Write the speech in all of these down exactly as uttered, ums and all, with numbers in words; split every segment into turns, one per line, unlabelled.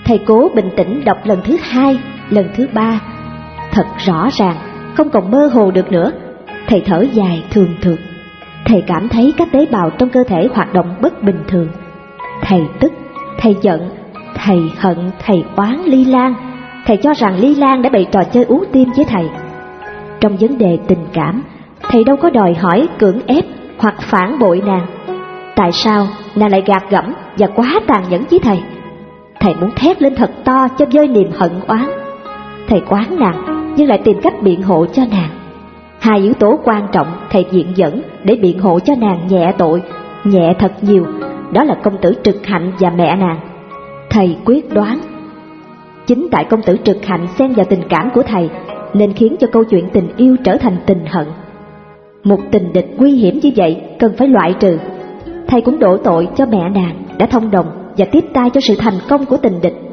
Thầy cố bình tĩnh đọc lần thứ hai, lần thứ ba. Thật rõ ràng, không còn mơ hồ được nữa. Thầy thở dài thường thượt. Thầy cảm thấy các tế bào trong cơ thể hoạt động bất bình thường. Thầy tức, thầy giận, thầy hận, thầy oán Ly Lan. Thầy cho rằng Ly Lan đã bày trò chơi ú tim với thầy. Trong vấn đề tình cảm, thầy đâu có đòi hỏi, cưỡng ép hoặc phản bội nàng. Tại sao nàng lại gạt gẫm và quá tàn nhẫn với thầy? Thầy muốn thét lên thật to cho vơi niềm hận oán. Thầy oán nàng nhưng lại tìm cách biện hộ cho nàng. Hai yếu tố quan trọng thầy viện dẫn để biện hộ cho nàng nhẹ tội, nhẹ thật nhiều, đó là công tử Trực Hạnh và mẹ nàng. Thầy quyết đoán chính tại công tử Trực Hạnh xen vào tình cảm của thầy nên khiến cho câu chuyện tình yêu trở thành tình hận. Một tình địch nguy hiểm như vậy cần phải loại trừ. Thầy cũng đổ tội cho mẹ nàng đã thông đồng và tiếp tay cho sự thành công của tình địch.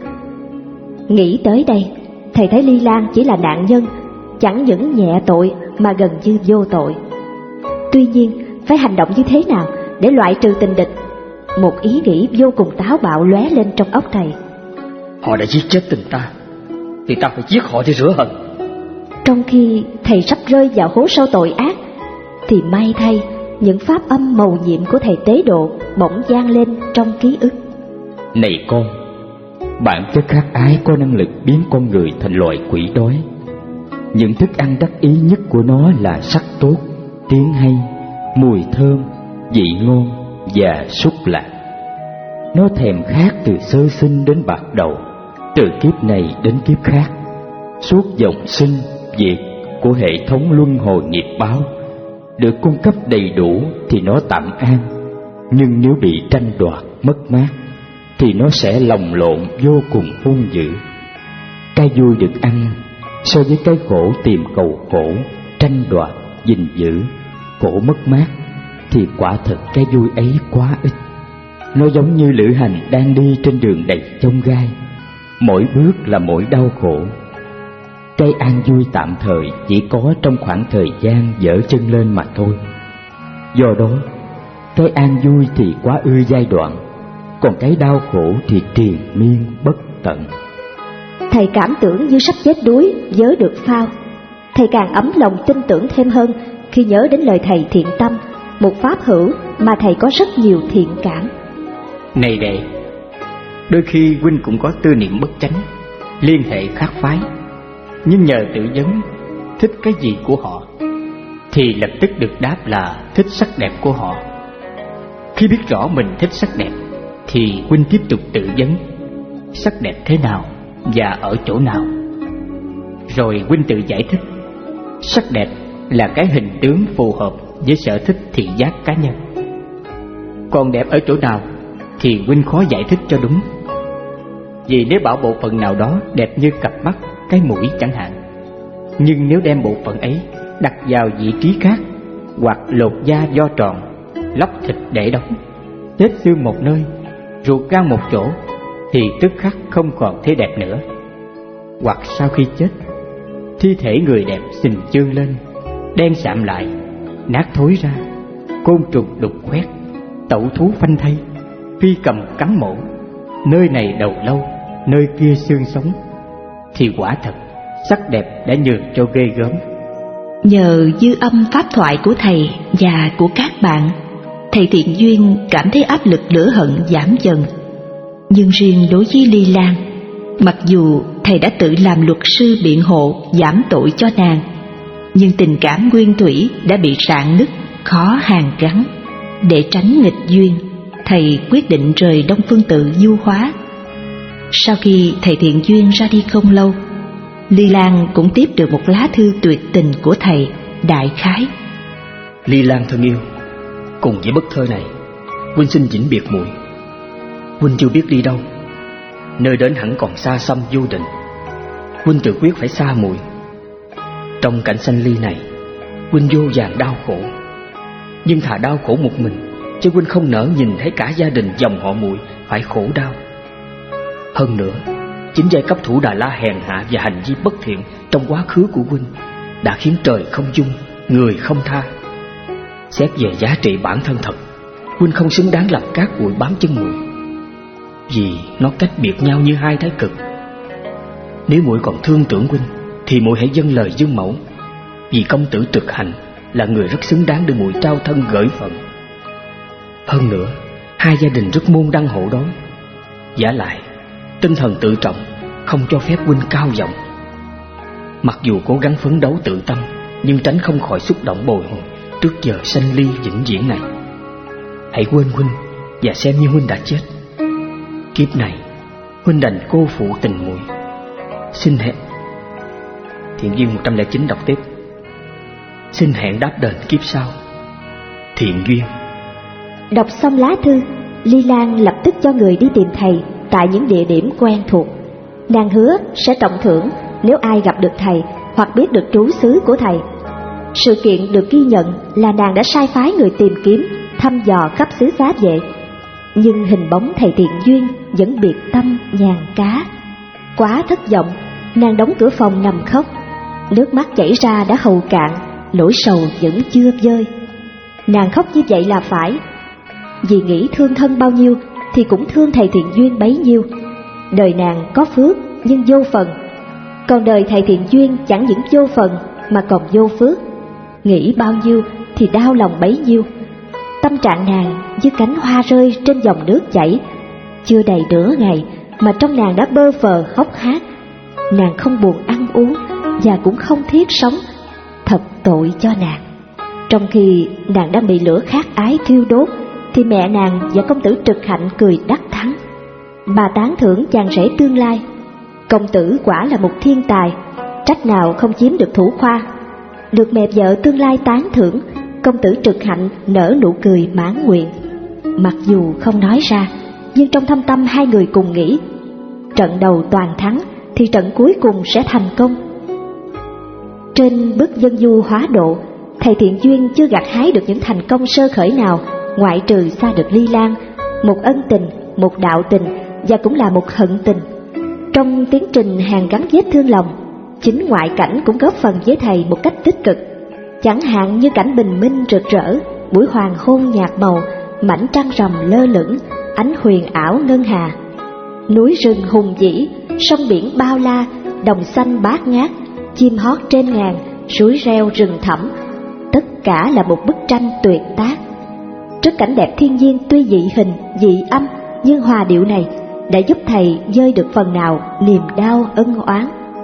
Nghĩ tới đây, thầy thấy Ly Lan chỉ là nạn nhân, chẳng những nhẹ tội mà gần như vô tội. Tuy nhiên, phải hành động như thế nào để loại trừ tình địch? Một ý nghĩ vô cùng táo bạo lóe lên trong óc thầy.
Họ đã giết chết tình ta, thì ta phải giết họ để rửa hận.
Trong khi thầy sắp rơi vào hố sâu tội ác, thì may thay, những pháp âm mầu nhiệm của thầy tế độ bỗng vang lên trong ký ức.
Này con, bản chất khát ái có năng lực biến con người thành loài quỷ đói. Những thức ăn đắc ý nhất của nó là sắc tốt, tiếng hay, mùi thơm, vị ngon và xúc lạc. Nó thèm khát từ sơ sinh đến bạc đầu, từ kiếp này đến kiếp khác. Suốt dòng sinh diệt của hệ thống luân hồi nghiệp báo được cung cấp đầy đủ thì nó tạm an. Nhưng nếu bị tranh đoạt mất mát thì nó sẽ lồng lộn vô cùng hung dữ. Cái vui được ăn so với cái khổ tìm cầu khổ, tranh đoạt, gìn giữ, khổ mất mát, thì quả thật cái vui ấy quá ít. Nó giống như lữ hành đang đi trên đường đầy chông gai, mỗi bước là mỗi đau khổ. Cái an vui tạm thời chỉ có trong khoảng thời gian dở chân lên mà thôi. Do đó, cái an vui thì quá ư giai đoạn, còn cái đau khổ thì triền miên bất tận.
Thầy cảm tưởng như sắp chết đuối, vớ được phao. Thầy càng ấm lòng tin tưởng thêm hơn khi nhớ đến lời thầy Thiện Tâm, một pháp hữu mà thầy có rất nhiều thiện cảm.
Này đệ, đôi khi huynh cũng có tư niệm bất chánh, liên hệ khác phái, nhưng nhờ tự vấn thích cái gì của họ thì lập tức được đáp là thích sắc đẹp của họ. Khi biết rõ mình thích sắc đẹp thì huynh tiếp tục tự vấn sắc đẹp thế nào và ở chỗ nào. Rồi huynh tự giải thích sắc đẹp là cái hình tướng phù hợp với sở thích thị giác cá nhân. Còn đẹp ở chỗ nào thì huynh khó giải thích cho đúng. Vì nếu bảo bộ phận nào đó đẹp như cặp mắt, cái mũi chẳng hạn, nhưng nếu đem bộ phận ấy đặt vào vị trí khác, hoặc lột da do tròn, lóc thịt để đóng, chết xương một nơi, ruột gan một chỗ, thì tức khắc không còn thấy đẹp nữa. Hoặc sau khi chết, thi thể người đẹp xình chương lên, đen sạm lại, nát thối ra, côn trùng đục khoét, tẩu thú phanh thây, phi cầm cắn mổ, nơi này đầu lâu, nơi kia xương sống, thì quả thật sắc đẹp đã nhường cho ghê gớm.
Nhờ dư âm pháp thoại của thầy và của các bạn, thầy Thiện Duyên cảm thấy áp lực lửa hận giảm dần. Nhưng riêng đối với Ly Lan, mặc dù thầy đã tự làm luật sư biện hộ giảm tội cho nàng, nhưng tình cảm nguyên thủy đã bị rạn nứt, khó hàn gắn. Để tránh nghịch duyên, thầy quyết định rời Đông Phương Tự du hóa. Sau khi thầy Thiện Duyên ra đi không lâu, Ly Lan cũng tiếp được một lá thư tuyệt tình của thầy đại khái:
Ly Lan thân yêu, cùng với bức thơ này, huynh xin vĩnh biệt muội. Huynh chưa biết đi đâu, nơi đến hẳn còn xa xăm vô định. Huynh tự quyết phải xa muội. Trong cảnh sanh ly này, huynh vô vàn đau khổ, nhưng thà đau khổ một mình, chứ huynh không nỡ nhìn thấy cả gia đình dòng họ muội phải khổ đau. Hơn nữa, chính giai cấp thủ Đà La hèn hạ và hành vi bất thiện trong quá khứ của huynh đã khiến trời không dung, người không tha. Xét về giá trị bản thân thật, huynh không xứng đáng làm cát bụi bám chân muội. vì nó cách biệt nhau như hai thái cực. Nếu muội còn thương tưởng huynh thì muội hãy dâng lời Dương Mẫu, vì công tử Trực Hành là người rất xứng đáng để muội trao thân gửi phận. Hơn nữa, hai gia đình rất môn đăng hộ đối. Vả lại, tinh thần tự trọng không cho phép huynh cao vọng. Mặc dù cố gắng phấn đấu tự tâm, nhưng tránh không khỏi xúc động bồi hồi trước giờ sanh ly vĩnh viễn này. Hãy quên huynh và xem như huynh đã chết. Kiếp này huynh đành cô phụ tình muội. Xin hẹn. Thiện duyên một trăm lẻ chín đọc tiếp. Xin hẹn đáp đền kiếp sau. Thiện duyên.
Đọc xong lá thư, Ly Lan lập tức cho người đi tìm thầy tại những địa điểm quen thuộc. Nàng hứa sẽ trọng thưởng nếu ai gặp được thầy hoặc biết được trú xứ của thầy. Sự kiện được ghi nhận là nàng đã sai phái người tìm kiếm, thăm dò khắp xứ Xá Vệ, nhưng hình bóng thầy Thiện Duyên vẫn biệt tâm nhàn cá. Quá thất vọng, nàng đóng cửa phòng nằm khóc. Nước mắt chảy ra đã hầu cạn, nỗi sầu vẫn chưa vơi. Nàng khóc như vậy là phải, vì nghĩ thương thân bao nhiêu thì cũng thương thầy Thiện Duyên bấy nhiêu. Đời nàng có phước nhưng vô phần, còn đời thầy Thiện Duyên chẳng những vô phần mà còn vô phước. Nghĩ bao nhiêu thì đau lòng bấy nhiêu. Tâm trạng nàng như cánh hoa rơi trên dòng nước chảy. Chưa đầy nửa ngày mà trong nàng đã bơ phờ hốc hác. Nàng không buồn ăn uống và cũng không thiết sống. Thật tội cho nàng. Trong khi nàng đang bị lửa khát ái thiêu đốt thì mẹ nàng và công tử Trực Hạnh cười đắc thắng. Bà tán thưởng chàng rể tương lai. Công tử quả là một thiên tài, trách nào không chiếm được thủ khoa. Được mẹ vợ tương lai tán thưởng, công tử Trực Hạnh nở nụ cười mãn nguyện. Mặc dù không nói ra, nhưng trong thâm tâm hai người cùng nghĩ, trận đầu toàn thắng thì trận cuối cùng sẽ thành công. Trên bước dân du hóa độ, thầy Thiện Duyên chưa gặt hái được những thành công sơ khởi nào, ngoại trừ xa được Ly Lan, một ân tình, một đạo tình và cũng là một hận tình. Trong tiến trình hàn gắn vết thương lòng, chính ngoại cảnh cũng góp phần với thầy một cách tích cực. Chẳng hạn như cảnh bình minh rực rỡ, buổi hoàng hôn nhạt màu, mảnh trăng rằm lơ lửng, ánh huyền ảo ngân hà. Núi rừng hùng vĩ, sông biển bao la, đồng xanh bát ngát, chim hót trên ngàn, suối reo rừng thẳm. Tất cả là một bức tranh tuyệt tác. Trước cảnh đẹp thiên nhiên tuy dị hình, dị âm, nhưng hòa điệu này đã giúp thầy vơi được phần nào niềm đau ân oán.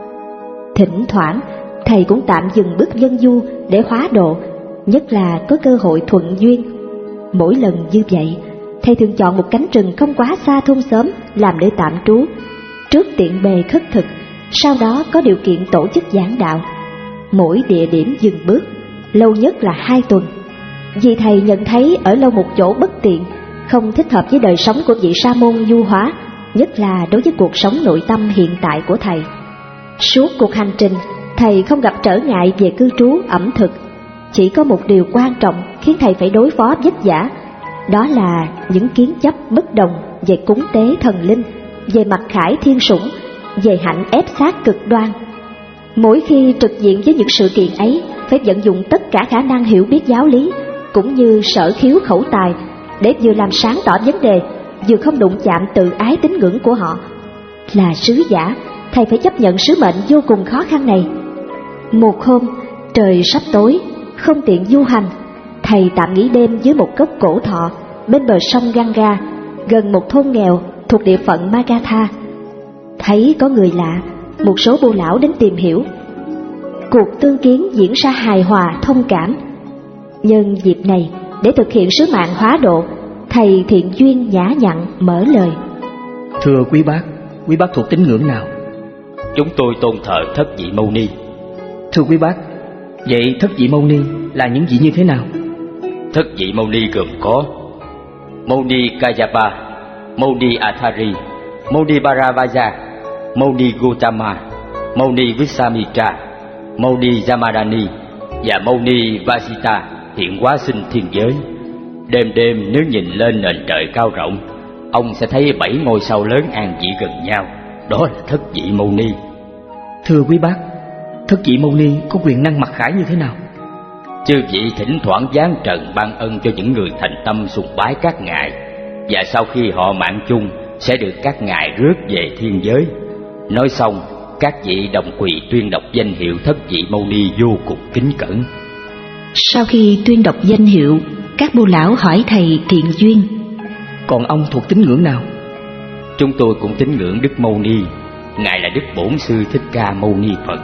Thỉnh thoảng thầy cũng tạm dừng bước dân du để hóa độ, nhất là có cơ hội thuận duyên. Mỗi lần như vậy, thầy thường chọn một cánh rừng không quá xa thôn xóm làm nơi tạm trú, trước tiện bề khất thực, sau đó có điều kiện tổ chức giảng đạo. Mỗi địa điểm dừng bước, lâu nhất là hai tuần, vì thầy nhận thấy ở lâu một chỗ bất tiện, không thích hợp với đời sống của vị sa môn du hóa, nhất là đối với cuộc sống nội tâm hiện tại của thầy. Suốt cuộc hành trình, thầy không gặp trở ngại về cư trú, ẩm thực. Chỉ có một điều quan trọng khiến thầy phải đối phó vất vả, đó là những kiến chấp bất đồng về cúng tế thần linh, về mặc khải thiên sủng, về hạnh ép sát cực đoan. Mỗi khi trực diện với những sự kiện ấy, phải vận dụng tất cả khả năng hiểu biết giáo lý, cũng như sở khiếu khẩu tài, để vừa làm sáng tỏ vấn đề, vừa không đụng chạm tự ái tín ngưỡng của họ. Là sứ giả, thầy phải chấp nhận sứ mệnh vô cùng khó khăn này. Một hôm, trời sắp tối, không tiện du hành, thầy tạm nghỉ đêm dưới một gốc cổ thọ bên bờ sông Ganga, gần một thôn nghèo thuộc địa phận Magadha. Thấy có người lạ, một số bô lão đến tìm hiểu. Cuộc tương kiến diễn ra hài hòa thông cảm. Nhân dịp này, để thực hiện sứ mạng hóa độ, thầy Thiện Duyên nhã nhặn mở lời.
Thưa quý bác, quý bác thuộc tín ngưỡng nào?
Chúng tôi tôn thờ Thất Vị Mâu Ni.
Thưa quý bác, vậy Thất Vị Mâu Ni là những vị như thế nào?
Thất Vị Mâu Ni gồm có Mâu Ni Kayapa, Mâu Ni Athari, Mâu Ni Bharavaja, Mâu Ni Gautama, Mâu Ni Visvamitra, Mâu Ni Jamadani và Mâu Ni Vasita hiện hóa sinh thiên giới. Đêm đêm nếu nhìn lên nền trời cao rộng, ông sẽ thấy bảy ngôi sao lớn an vị gần nhau. Đó là Thất Vị Mâu Ni.
Thưa quý bác, Thất Vị Mâu Ni có quyền năng mặc khải như thế nào?
Chư vị thỉnh thoảng giáng trần ban ân cho những người thành tâm sùng bái các ngài, và sau khi họ mạng chung sẽ được các ngài rước về thiên giới. Nói xong, các vị đồng quỳ tuyên đọc danh hiệu thất vị mâu ni vô cùng kính cẩn.
Sau khi tuyên đọc danh hiệu, các bô lão hỏi thầy Thiện Duyên:
Còn ông thuộc tín ngưỡng nào?
Chúng tôi cũng tín ngưỡng Đức Mâu Ni, ngài là Đức Bổn Sư Thích Ca Mâu Ni Phật.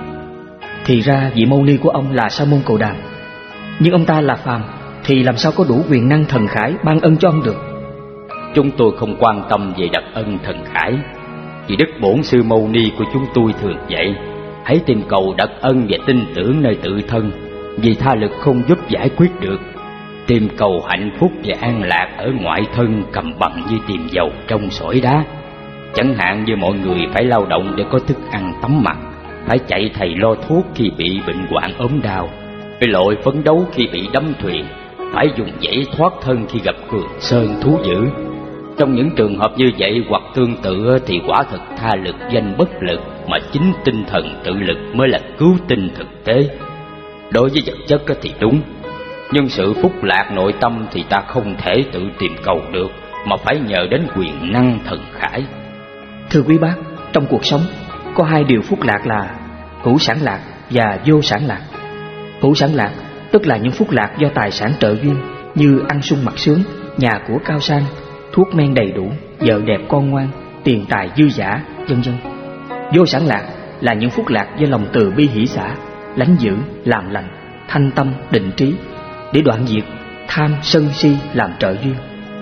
Thì ra vị mâu ni của ông là Sa môn Cồ Đàm, nhưng ông ta là phàm, thì làm sao có đủ quyền năng thần khải ban ân cho ông được?
Chúng tôi không quan tâm về đặc ân thần khải, vì Đức Bổn Sư Mâu Ni của chúng tôi thường dạy: hãy tìm cầu đặc ân và tin tưởng nơi tự thân, vì tha lực không giúp giải quyết được. Tìm cầu hạnh phúc và an lạc ở ngoại thân cầm bằng như tìm dầu trong sỏi đá. Chẳng hạn như mọi người phải lao động để có thức ăn tắm mặc, phải chạy thầy lo thuốc khi bị bệnh hoạn ốm đau, phải lội phấn đấu khi bị đắm thuyền, phải dùng dãy thoát thân khi gặp cường sơn thú dữ. Trong những trường hợp như vậy hoặc tương tự thì quả thực tha lực danh bất lực, mà chính tinh thần tự lực mới là cứu tinh thực tế. Đối với vật chất thì đúng, nhưng sự phúc lạc nội tâm thì ta không thể tự tìm cầu được, mà phải nhờ đến quyền năng thần khải.
Thưa quý bác, trong cuộc sống có hai điều phúc lạc là hữu sản lạc và vô sản lạc. Hữu sản lạc tức là những phúc lạc do tài sản trợ duyên, như ăn sung mặc sướng, nhà của cao sang, thuốc men đầy đủ, vợ đẹp con ngoan, tiền tài dư dả, vân vân. Vô sản lạc là những phúc lạc do lòng từ bi hỷ xả, lánh dữ, làm lành, thanh tâm, định trí, để đoạn diệt tham sân si làm trợ duyên.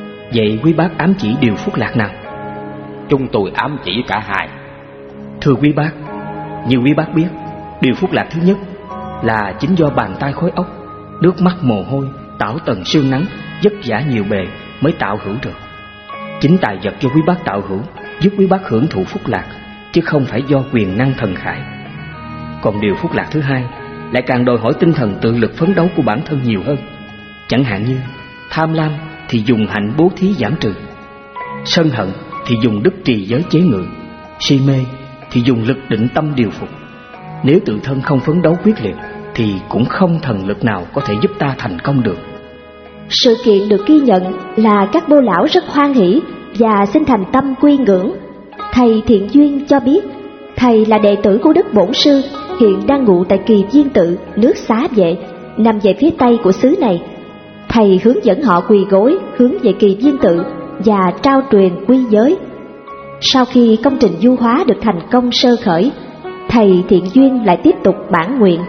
Vậy quý bác ám chỉ điều phúc lạc nào?
Chúng tôi ám chỉ cả hai.
Thưa quý bác, như quý bác biết, điều phúc lạc thứ nhất là chính do bàn tay khối óc, nước mắt mồ hôi, tảo tần sương nắng, vất vả nhiều bề mới tạo hữu được. Chính tài vật cho quý bác tạo hữu giúp quý bác hưởng thụ phúc lạc, chứ không phải do quyền năng thần khải. Còn điều phúc lạc thứ hai lại càng đòi hỏi tinh thần tự lực phấn đấu của bản thân nhiều hơn. Chẳng hạn như tham lam thì dùng hạnh bố thí giảm trừ, sân hận thì dùng đức trì giới chế ngự, si mê thì dùng lực định tâm điều phục. Nếu tự thân không phấn đấu quyết liệt thì cũng không thần lực nào có thể giúp ta thành công được.
Sự kiện được ghi nhận là các bô lão rất hoan hỷ và xin thành tâm quy ngưỡng. Thầy Thiện Duyên cho biết thầy là đệ tử của Đức Bổn Sư, hiện đang ngụ tại Kỳ Viên Tự, nước Xá Vệ, nằm về phía tây của xứ này. Thầy hướng dẫn họ quỳ gối hướng về Kỳ Viên Tự và trao truyền quy giới. Sau khi công trình du hóa được thành công sơ khởi, thầy Thiện Duyên lại tiếp tục bản nguyện.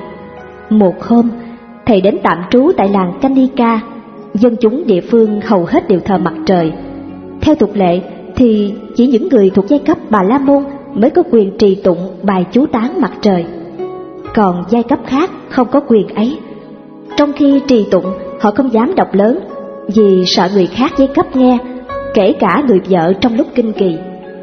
Một hôm, thầy đến tạm trú tại làng Kanika. Dân chúng địa phương hầu hết đều thờ mặt trời. Theo tục lệ thì chỉ những người thuộc giai cấp Bà La Môn mới có quyền trì tụng bài chú tán mặt trời, còn giai cấp khác không có quyền ấy. Trong khi trì tụng, họ không dám đọc lớn vì sợ người khác giai cấp nghe, kể cả người vợ trong lúc kinh kỳ.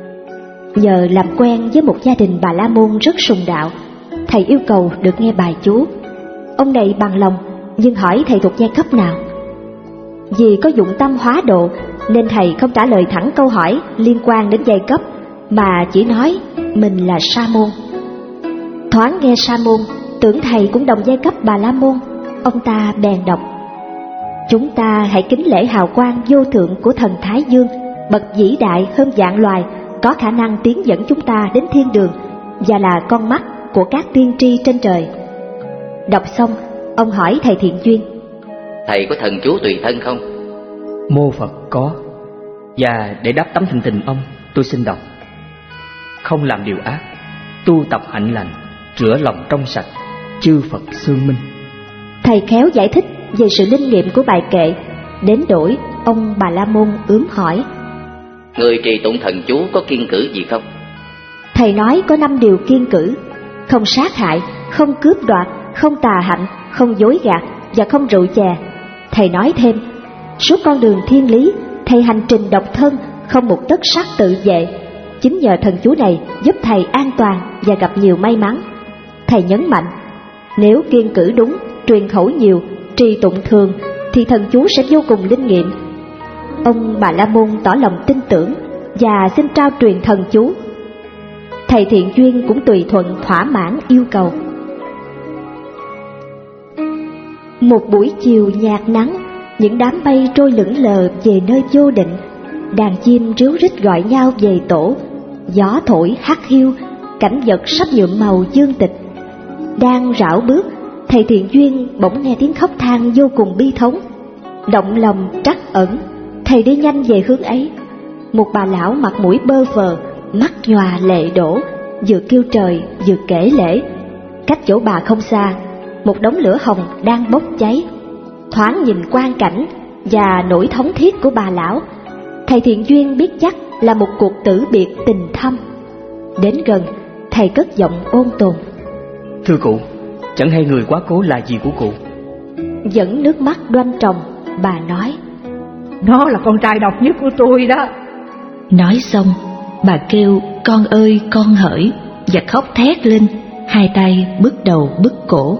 Nhờ làm quen với một gia đình Bà La Môn rất sùng đạo, thầy yêu cầu được nghe bài chú. Ông này bằng lòng nhưng hỏi thầy thuộc giai cấp nào. Vì có dụng tâm hóa độ nên thầy không trả lời thẳng câu hỏi liên quan đến giai cấp, mà chỉ nói mình là sa môn. Thoáng nghe sa môn, tưởng thầy cũng đồng giai cấp Bà La Môn, ông ta bèn đọc: chúng ta hãy kính lễ hào quang vô thượng của thần Thái Dương, bậc vĩ đại hơn vạn loài, có khả năng tiến dẫn chúng ta đến thiên đường và là con mắt của các tiên tri trên trời. Đọc xong, ông hỏi thầy Thiện Duyên:
thầy có thần chú tùy thân không?
Mô Phật có. Và để đáp tấm thành tình ông, tôi xin đọc: không làm điều ác, tu tập hạnh lành, rửa lòng trong sạch, chư Phật xương minh.
Thầy khéo giải thích về sự linh nghiệm của bài kệ, đến đổi ông Bà La Môn ướm hỏi:
người trì tụng thần chú có kiêng cữ gì không?
Thầy nói có năm điều kiêng cữ: không sát hại, không cướp đoạt, không tà hạnh, không dối gạt và không rượu chè. Thầy nói thêm, suốt con đường thiên lý, thầy hành trình độc thân, không một tấc sắc tự vệ. Chính nhờ thần chú này giúp thầy an toàn và gặp nhiều may mắn. Thầy nhấn mạnh, nếu kiêng cữ đúng, truyền khẩu nhiều, trì tụng thường thì thần chú sẽ vô cùng linh nghiệm. Ông Bà La Môn tỏ lòng tin tưởng và xin trao truyền thần chú. Thầy Thiện Duyên cũng tùy thuận thỏa mãn yêu cầu. Một buổi chiều nhạt nắng, những đám mây trôi lững lờ về nơi vô định. Đàn chim ríu rít gọi nhau về tổ, gió thổi hắt hiu, cảnh vật sắp nhuộm màu dương tịch. Đang rảo bước, thầy Thiện Duyên bỗng nghe tiếng khóc than vô cùng bi thống. Động lòng trắc ẩn, thầy đi nhanh về hướng ấy. Một bà lão mặt mũi bơ phờ, mắt nhòa lệ đổ, vừa kêu trời vừa kể lễ. Cách chỗ bà không xa, một đống lửa hồng đang bốc cháy. Thoáng nhìn quang cảnh và nỗi thống thiết của bà lão, thầy Thiện Duyên biết chắc là một cuộc tử biệt tình thâm. Đến gần, thầy cất giọng ôn tồn:
Thưa cụ, chẳng hay người quá cố là gì của cụ?
Dẫn nước mắt đoan tròng, bà nói:
Nó là con trai độc nhất của tôi đó.
Nói xong, bà kêu con ơi con hỡi và khóc thét lên, hai tay bứt đầu bứt cổ.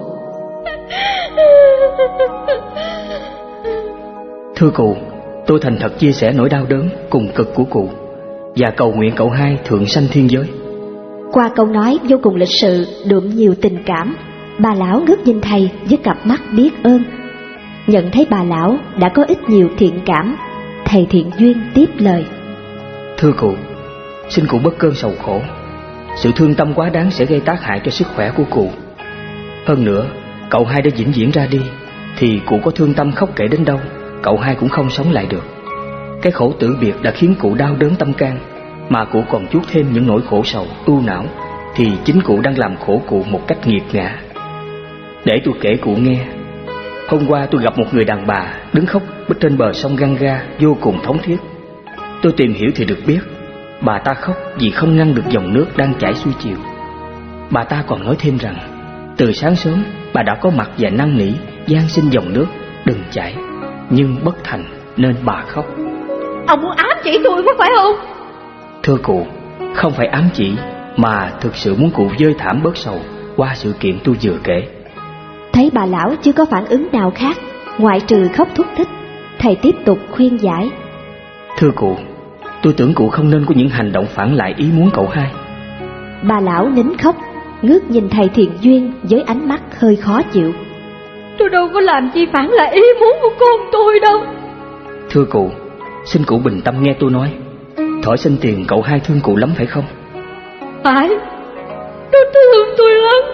Thưa cụ, tôi thành thật chia sẻ nỗi đau đớn cùng cực của cụ và cầu nguyện cậu hai thượng sanh thiên giới.
Qua câu nói vô cùng lịch sự, đượm nhiều tình cảm, bà lão ngước nhìn thầy với cặp mắt biết ơn. Nhận thấy bà lão đã có ít nhiều thiện cảm, thầy Thiện Duyên tiếp lời:
Thưa cụ, xin cụ bớt cơn sầu khổ. Sự thương tâm quá đáng sẽ gây tác hại cho sức khỏe của cụ. Hơn nữa, cậu hai đã vĩnh viễn ra đi, thì cụ có thương tâm khóc kể đến đâu, cậu hai cũng không sống lại được. Cái khổ tử biệt đã khiến cụ đau đớn tâm can, mà cụ còn chuốc thêm những nỗi khổ sầu, ưu não, thì chính cụ đang làm khổ cụ một cách nghiệt ngã. Để tôi kể cụ nghe. Hôm qua tôi gặp một người đàn bà đứng khóc bên trên bờ sông Ganga vô cùng thống thiết. Tôi tìm hiểu thì được biết, bà ta khóc vì không ngăn được dòng nước đang chảy xuôi chiều. Bà ta còn nói thêm rằng, từ sáng sớm bà đã có mặt và năn nỉ van xin dòng nước đừng chảy, nhưng bất thành nên bà khóc.
Ông muốn ám chỉ tôi có phải không?
Thưa cụ, không phải ám chỉ, mà thực sự muốn cụ vơi thảm bớt sầu qua sự kiện tôi vừa kể.
Thấy bà lão chưa có phản ứng nào khác ngoại trừ khóc thúc thích, thầy tiếp tục khuyên giải:
Thưa cụ, tôi tưởng cụ không nên có những hành động phản lại ý muốn cậu hai.
Bà lão nín khóc, ngước nhìn thầy Thiện Duyên với ánh mắt hơi khó chịu:
Tôi đâu có làm chi phản lại ý muốn của con tôi đâu.
Thưa cụ, xin cụ bình tâm nghe tôi nói. Thỏi xin tiền cậu hai thương cụ lắm phải không?
Phải, nó thương tôi lắm.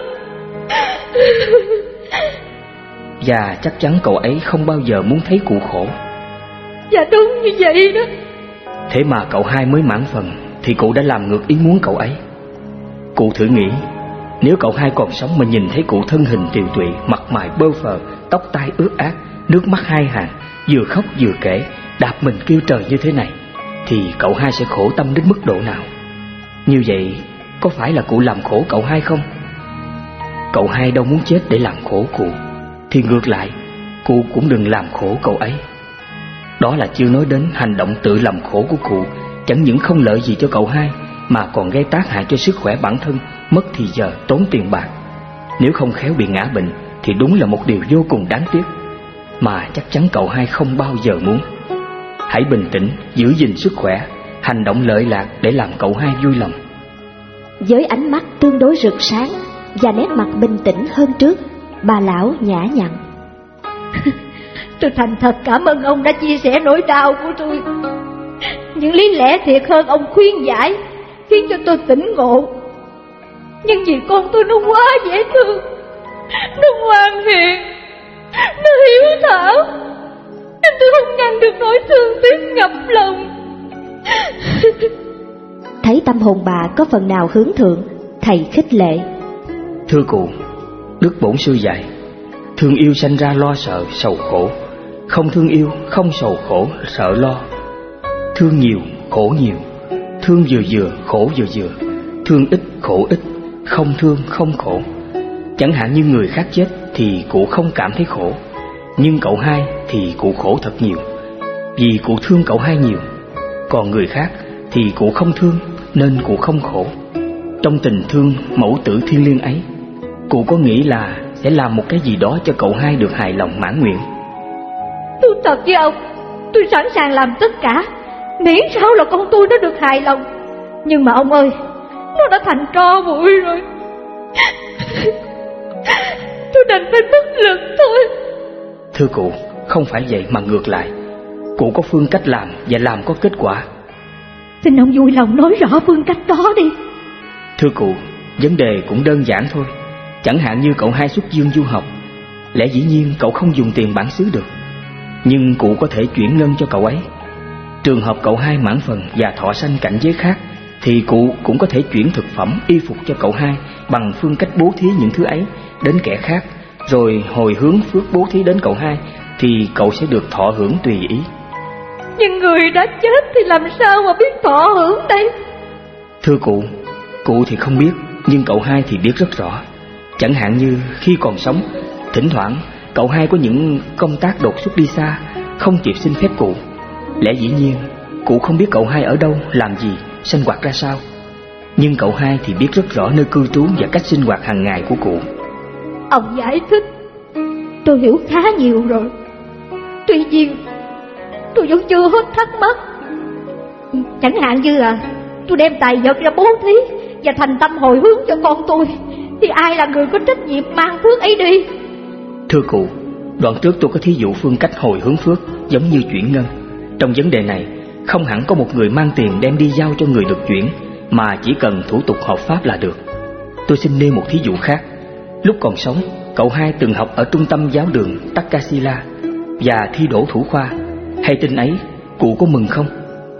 Và chắc chắn cậu ấy không bao giờ muốn thấy cụ khổ.
Dạ đúng như vậy đó.
Thế mà cậu hai mới mãn phần thì cụ đã làm ngược ý muốn cậu ấy. Cụ thử nghĩ, nếu cậu hai còn sống mà nhìn thấy cụ thân hình tiều tụy, mặt mày bơ phờ, tóc tai ướt át, nước mắt hai hàng, vừa khóc vừa kể, đạp mình kêu trời như thế này, thì cậu hai sẽ khổ tâm đến mức độ nào? Như vậy có phải là cụ làm khổ cậu hai không? Cậu hai đâu muốn chết để làm khổ cụ, thì ngược lại cụ cũng đừng làm khổ cậu ấy. Đó là chưa nói đến hành động tự làm khổ của cụ chẳng những không lợi gì cho cậu hai, mà còn gây tác hại cho sức khỏe bản thân, mất thì giờ, tốn tiền bạc. Nếu không khéo bị ngã bệnh thì đúng là một điều vô cùng đáng tiếc, mà chắc chắn cậu hai không bao giờ muốn. Hãy bình tĩnh, giữ gìn sức khỏe, hành động lợi lạc để làm cậu hai vui lòng.
Với ánh mắt tương đối rực sáng và nét mặt bình tĩnh hơn trước, bà lão nhã nhặn:
Tôi thành thật cảm ơn ông đã chia sẻ nỗi đau của tôi. Những lý lẽ thiệt hơn ông khuyên giải khiến cho tôi tỉnh ngộ. Nhưng vì con tôi nó quá dễ thương, nó ngoan hiền, nó hiếu thảo, nên tôi không ngăn được nỗi thương tiếc ngập lòng.
Thấy tâm hồn bà có phần nào hướng thượng, thầy khích lệ:
Thưa cụ, Đức Bổn Sư dạy, thương yêu sanh ra lo sợ, sầu khổ. Không thương yêu, không sầu khổ, sợ lo. Thương nhiều, khổ nhiều. Thương vừa vừa, khổ vừa vừa. Thương ít, khổ ít. Không thương, không khổ. Chẳng hạn như người khác chết thì cụ không cảm thấy khổ, nhưng cậu hai thì cụ khổ thật nhiều, vì cụ thương cậu hai nhiều. Còn người khác thì cụ không thương, nên cụ không khổ. Trong tình thương mẫu tử thiêng liêng ấy, cụ có nghĩ là sẽ làm một cái gì đó cho cậu hai được hài lòng mãn nguyện?
Tôi thật với ông, tôi sẵn sàng làm tất cả, miễn sao là con tôi nó được hài lòng. Nhưng mà ông ơi, nó đã thành tro bụi rồi. Tôi đành phải bất lực thôi.
Thưa cụ, không phải vậy mà ngược lại. Cụ có phương cách làm và làm có kết quả.
Xin ông vui lòng nói rõ phương cách đó đi.
Thưa cụ, vấn đề cũng đơn giản thôi. Chẳng hạn như cậu hai xuất dương du học, lẽ dĩ nhiên cậu không dùng tiền bản xứ được, nhưng cụ có thể chuyển ngân cho cậu ấy. Trường hợp cậu hai mãn phần và thọ sanh cảnh giới khác, thì cụ cũng có thể chuyển thực phẩm, y phục cho cậu hai bằng phương cách bố thí những thứ ấy đến kẻ khác, rồi hồi hướng phước bố thí đến cậu hai, thì cậu sẽ được thọ hưởng tùy ý.
Nhưng người đã chết thì làm sao mà biết thọ hưởng đây?
Thưa cụ, cụ thì không biết, nhưng cậu hai thì biết rất rõ. Chẳng hạn như khi còn sống, thỉnh thoảng cậu hai có những công tác đột xuất đi xa, không kịp xin phép cụ. Lẽ dĩ nhiên cụ không biết cậu hai ở đâu, làm gì, sinh hoạt ra sao, nhưng cậu hai thì biết rất rõ nơi cư trú và cách sinh hoạt hàng ngày của cụ.
Ông giải thích tôi hiểu khá nhiều rồi. Tuy nhiên tôi vẫn chưa hết thắc mắc. Chẳng hạn như là tôi đem tài vật ra bố thí và thành tâm hồi hướng cho con tôi, thì ai là người có trách nhiệm mang phước ấy đi?
Thưa cụ, đoạn trước tôi có thí dụ phương cách hồi hướng phước giống như chuyển ngân. Trong vấn đề này, không hẳn có một người mang tiền đem đi giao cho người được chuyển, mà chỉ cần thủ tục hợp pháp là được. Tôi xin nêu một thí dụ khác. Lúc còn sống, cậu hai từng học ở trung tâm giáo đường Takasila và thi đỗ thủ khoa. Hay tin ấy, cụ có mừng không?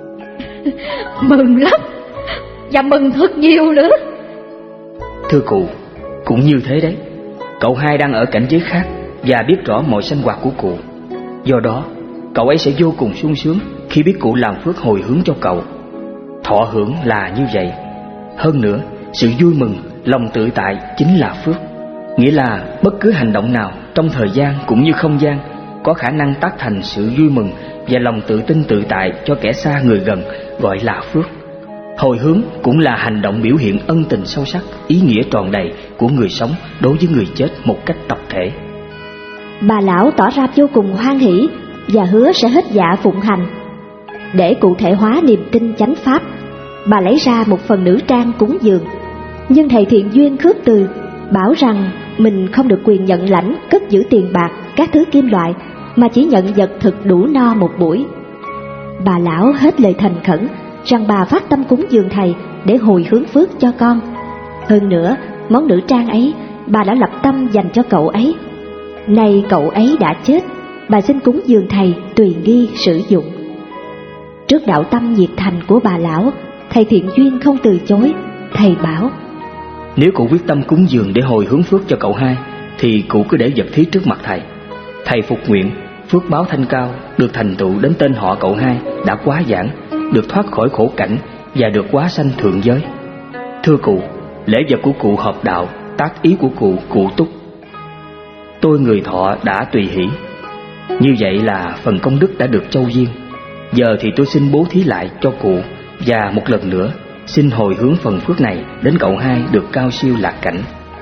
Mừng lắm, và mừng thật nhiều nữa.
Thưa cụ, cũng như thế đấy. Cậu hai đang ở cảnh giới khác và biết rõ mọi sinh hoạt của cụ. Do đó, cậu ấy sẽ vô cùng sung sướng khi biết cụ làm phước hồi hướng cho cậu. Thọ hưởng là như vậy. Hơn nữa, sự vui mừng, lòng tự tại chính là phước. Nghĩa là bất cứ hành động nào trong thời gian cũng như không gian có khả năng tác thành sự vui mừng và lòng tự tin tự tại cho kẻ xa người gần, gọi là phước. Hồi hướng cũng là hành động biểu hiện ân tình sâu sắc, ý nghĩa tròn đầy của người sống đối với người chết một cách tập thể.
Bà lão tỏ ra vô cùng hoan hỷ và hứa sẽ hết dạ phụng hành. Để cụ thể hóa niềm tin chánh pháp, bà lấy ra một phần nữ trang cúng dường. Nhưng thầy Thiện Duyên khước từ, bảo rằng mình không được quyền nhận lãnh, cất giữ tiền bạc, các thứ kim loại, mà chỉ nhận vật thực đủ no một buổi. Bà lão hết lời thành khẩn rằng bà phát tâm cúng dường thầy để hồi hướng phước cho con. Hơn nữa, món nữ trang ấy bà đã lập tâm dành cho cậu ấy. Nay cậu ấy đã chết, bà xin cúng dường thầy tùy nghi sử dụng. Trước đạo tâm nhiệt thành của bà lão, thầy Thiện Duyên không từ chối. Thầy bảo:
nếu cụ quyết tâm cúng dường để hồi hướng phước cho cậu hai, thì cụ cứ để vật thí trước mặt thầy. Thầy phục nguyện phước báo thanh cao được thành tựu đến tên họ cậu hai đã quá giảng, được thoát khỏi khổ cảnh và được hóa sanh thượng giới. Thưa cụ, lễ vật của cụ hợp đạo, tác ý của cụ cụ túc. Tôi người thọ đã tùy hỷ. Như vậy là phần công đức đã được châu duyên. Giờ thì tôi xin bố thí lại cho cụ, và một lần nữa xin hồi hướng phần phước này đến cậu hai được cao siêu lạc cảnh.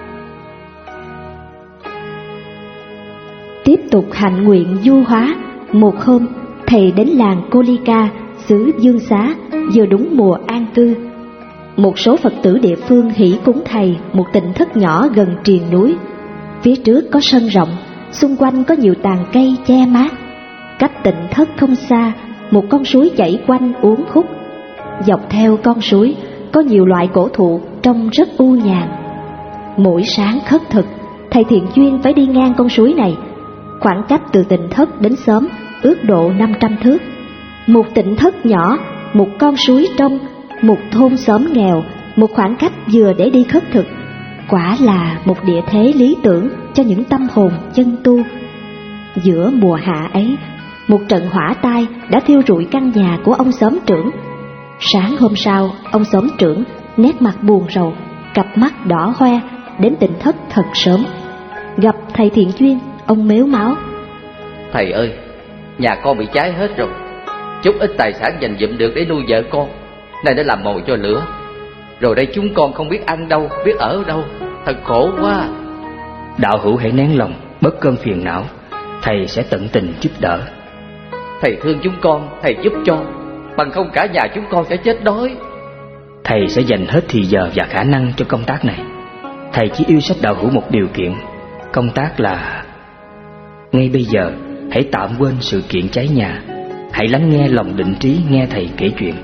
Tiếp tục hạnh nguyện du hóa, một hôm thầy đến làng Kolika, xứ Dương Xá, vừa đúng mùa an cư. Một số Phật tử địa phương hỷ cúng thầy một tịnh thất nhỏ gần triền núi. Phía trước có sân rộng, xung quanh có nhiều tàn cây che mát. Cách tịnh thất không xa, một con suối chảy quanh uốn khúc. Dọc theo con suối có nhiều loại cổ thụ trông rất u nhàn. Mỗi sáng khất thực, thầy Thiện Duyên phải đi ngang con suối này. Khoảng cách từ tịnh thất đến xóm ước độ năm trăm thước. Một tịnh thất nhỏ, một con suối trong, một thôn xóm nghèo, một khoảng cách vừa để đi khất thực. Quả là một địa thế lý tưởng cho những tâm hồn chân tu. Giữa mùa hạ ấy, một trận hỏa tai đã thiêu rụi căn nhà của ông xóm trưởng. Sáng hôm sau, ông xóm trưởng nét mặt buồn rầu, cặp mắt đỏ hoe, đến tịnh thất thật sớm. Gặp thầy Thiện Duyên, ông mếu máo:
thầy ơi, nhà con bị cháy hết rồi. Chút ít tài sản dành dụm được để nuôi vợ con, nay đã làm mồi cho lửa. Rồi đây chúng con không biết ăn đâu, biết ở đâu, thật khổ quá.
Đạo hữu hãy nén lòng, bớt cơn phiền não, thầy sẽ tận tình giúp đỡ.
Thầy thương chúng con, thầy giúp cho, bằng không cả nhà chúng con sẽ chết đói.
Thầy sẽ dành hết thì giờ và khả năng cho công tác này. Thầy chỉ yêu sách đạo hữu một điều kiện. Công tác là ngay bây giờ hãy tạm quên sự kiện cháy nhà, hãy lắng nghe lòng định trí nghe thầy kể chuyện.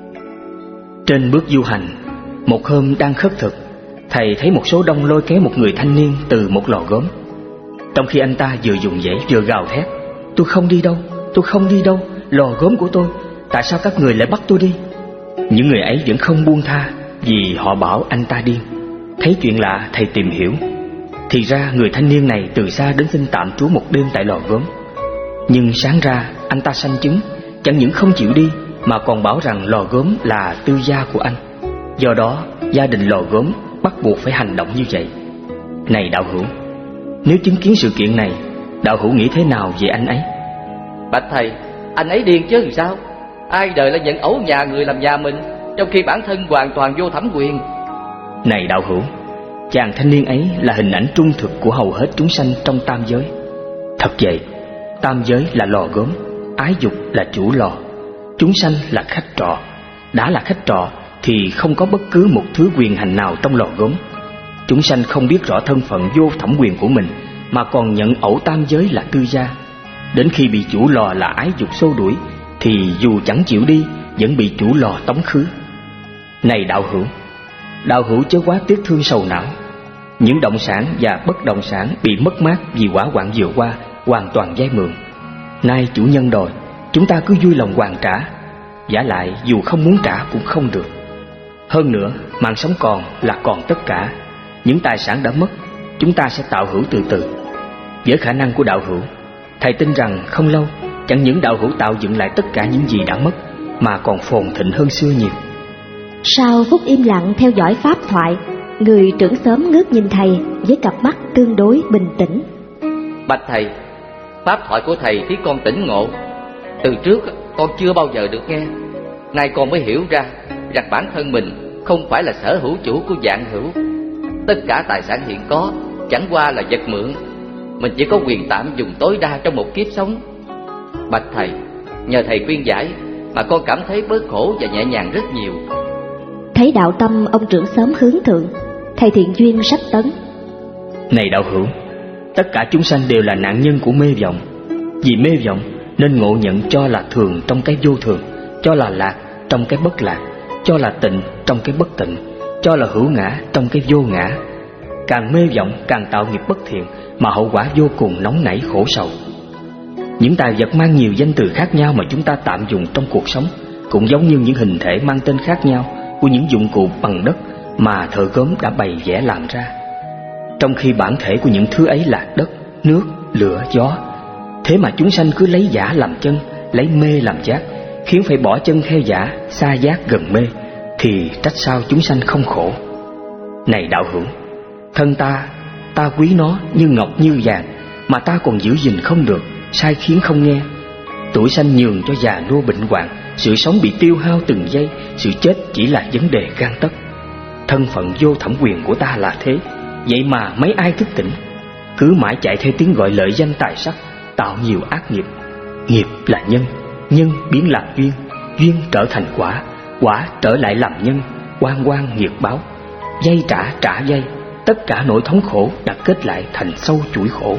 Trên bước du hành, một hôm đang khất thực, thầy thấy một số đông lôi kéo một người thanh niên từ một lò gốm. Trong khi anh ta vừa dùng dãy vừa gào thét: "Tôi không đi đâu, tôi không đi đâu, lò gốm của tôi, tại sao các người lại bắt tôi đi?" Những người ấy vẫn không buông tha, vì họ bảo anh ta điên. Thấy chuyện lạ, thầy tìm hiểu. Thì ra người thanh niên này từ xa đến xin tạm trú một đêm tại lò gốm. Nhưng sáng ra anh ta sanh chứng, chẳng những không chịu đi mà còn bảo rằng lò gốm là tư gia của anh. Do đó gia đình lò gốm bắt buộc phải hành động như vậy. Này đạo hữu, nếu chứng kiến sự kiện này, đạo hữu nghĩ thế nào về anh ấy?
Bạch thầy, anh ấy điên chứ làm sao? Ai đời lại nhận ẩu nhà người làm nhà mình, trong khi bản thân hoàn toàn vô thẩm quyền.
Này đạo hữu, chàng thanh niên ấy là hình ảnh trung thực của hầu hết chúng sanh trong tam giới. Thật vậy, tam giới là lò gốm, ái dục là chủ lò, chúng sanh là khách trọ. Đã là khách trọ thì không có bất cứ một thứ quyền hành nào trong lò gốm. Chúng sanh không biết rõ thân phận vô thẩm quyền của mình, mà còn nhận ẩu tam giới là tư gia. Đến khi bị chủ lò là ái dục xô đuổi, thì dù chẳng chịu đi vẫn bị chủ lò tống khứ. Này đạo hữu, đạo hữu chớ quá tiếc thương sầu não. Những động sản và bất động sản bị mất mát vì hỏa hoạn vừa qua hoàn toàn vay mượn. Nay chủ nhân đòi, chúng ta cứ vui lòng hoàn trả. Vả lại dù không muốn trả cũng không được. Hơn nữa, mạng sống còn là còn tất cả. Những tài sản đã mất, chúng ta sẽ tạo hữu từ từ. Với khả năng của đạo hữu, thầy tin rằng không lâu, chẳng những đạo hữu tạo dựng lại tất cả những gì đã mất, mà còn phồn thịnh hơn xưa nhiều.
Sau phút im lặng theo dõi pháp thoại, người trưởng xóm ngước nhìn thầy với cặp mắt tương đối bình tĩnh.
Bạch thầy, pháp thoại của thầy khiến con tỉnh ngộ. Từ trước con chưa bao giờ được nghe, nay con mới hiểu ra rằng bản thân mình không phải là sở hữu chủ của vạn hữu. Tất cả tài sản hiện có chẳng qua là vật mượn, mình chỉ có quyền tạm dùng tối đa trong một kiếp sống. Bạch thầy, nhờ thầy khuyên giải mà con cảm thấy bớt khổ và nhẹ nhàng rất nhiều.
Thấy đạo tâm ông trưởng xóm hướng thượng, thầy Thiện Duyên sách tấn.
Này đạo hữu, tất cả chúng sanh đều là nạn nhân của mê vọng. Vì mê vọng nên ngộ nhận cho là thường trong cái vô thường, cho là lạc trong cái bất lạc, cho là tịnh trong cái bất tịnh, cho là hữu ngã trong cái vô ngã. Càng mê vọng càng tạo nghiệp bất thiện, mà hậu quả vô cùng nóng nảy khổ sầu. Những tài vật mang nhiều danh từ khác nhau mà chúng ta tạm dùng trong cuộc sống cũng giống như những hình thể mang tên khác nhau của những dụng cụ bằng đất mà thợ gốm đã bày vẽ làm ra. Trong khi bản thể của những thứ ấy là đất, nước, lửa, gió, thế mà chúng sanh cứ lấy giả làm chân, lấy mê làm giác, khiến phải bỏ chân theo giả, xa giác gần mê, thì trách sao chúng sanh không khổ. Này đạo hữu, thân ta, ta quý nó như ngọc như vàng, mà ta còn giữ gìn không được, sai khiến không nghe. Tuổi sanh nhường cho già nua bệnh hoạn, sự sống bị tiêu hao từng giây, sự chết chỉ là vấn đề gan tấc. Thân phận vô thẩm quyền của ta là thế, vậy mà mấy ai thức tỉnh, cứ mãi chạy theo tiếng gọi lợi danh tài sắc, tạo nhiều ác nghiệp. Nghiệp là nhân, nhân biến làm duyên, duyên trở thành quả, quả trở lại làm nhân, oan oan nghiệp báo, dây trả trả dây, tất cả nỗi thống khổ đã kết lại thành sâu chuỗi khổ.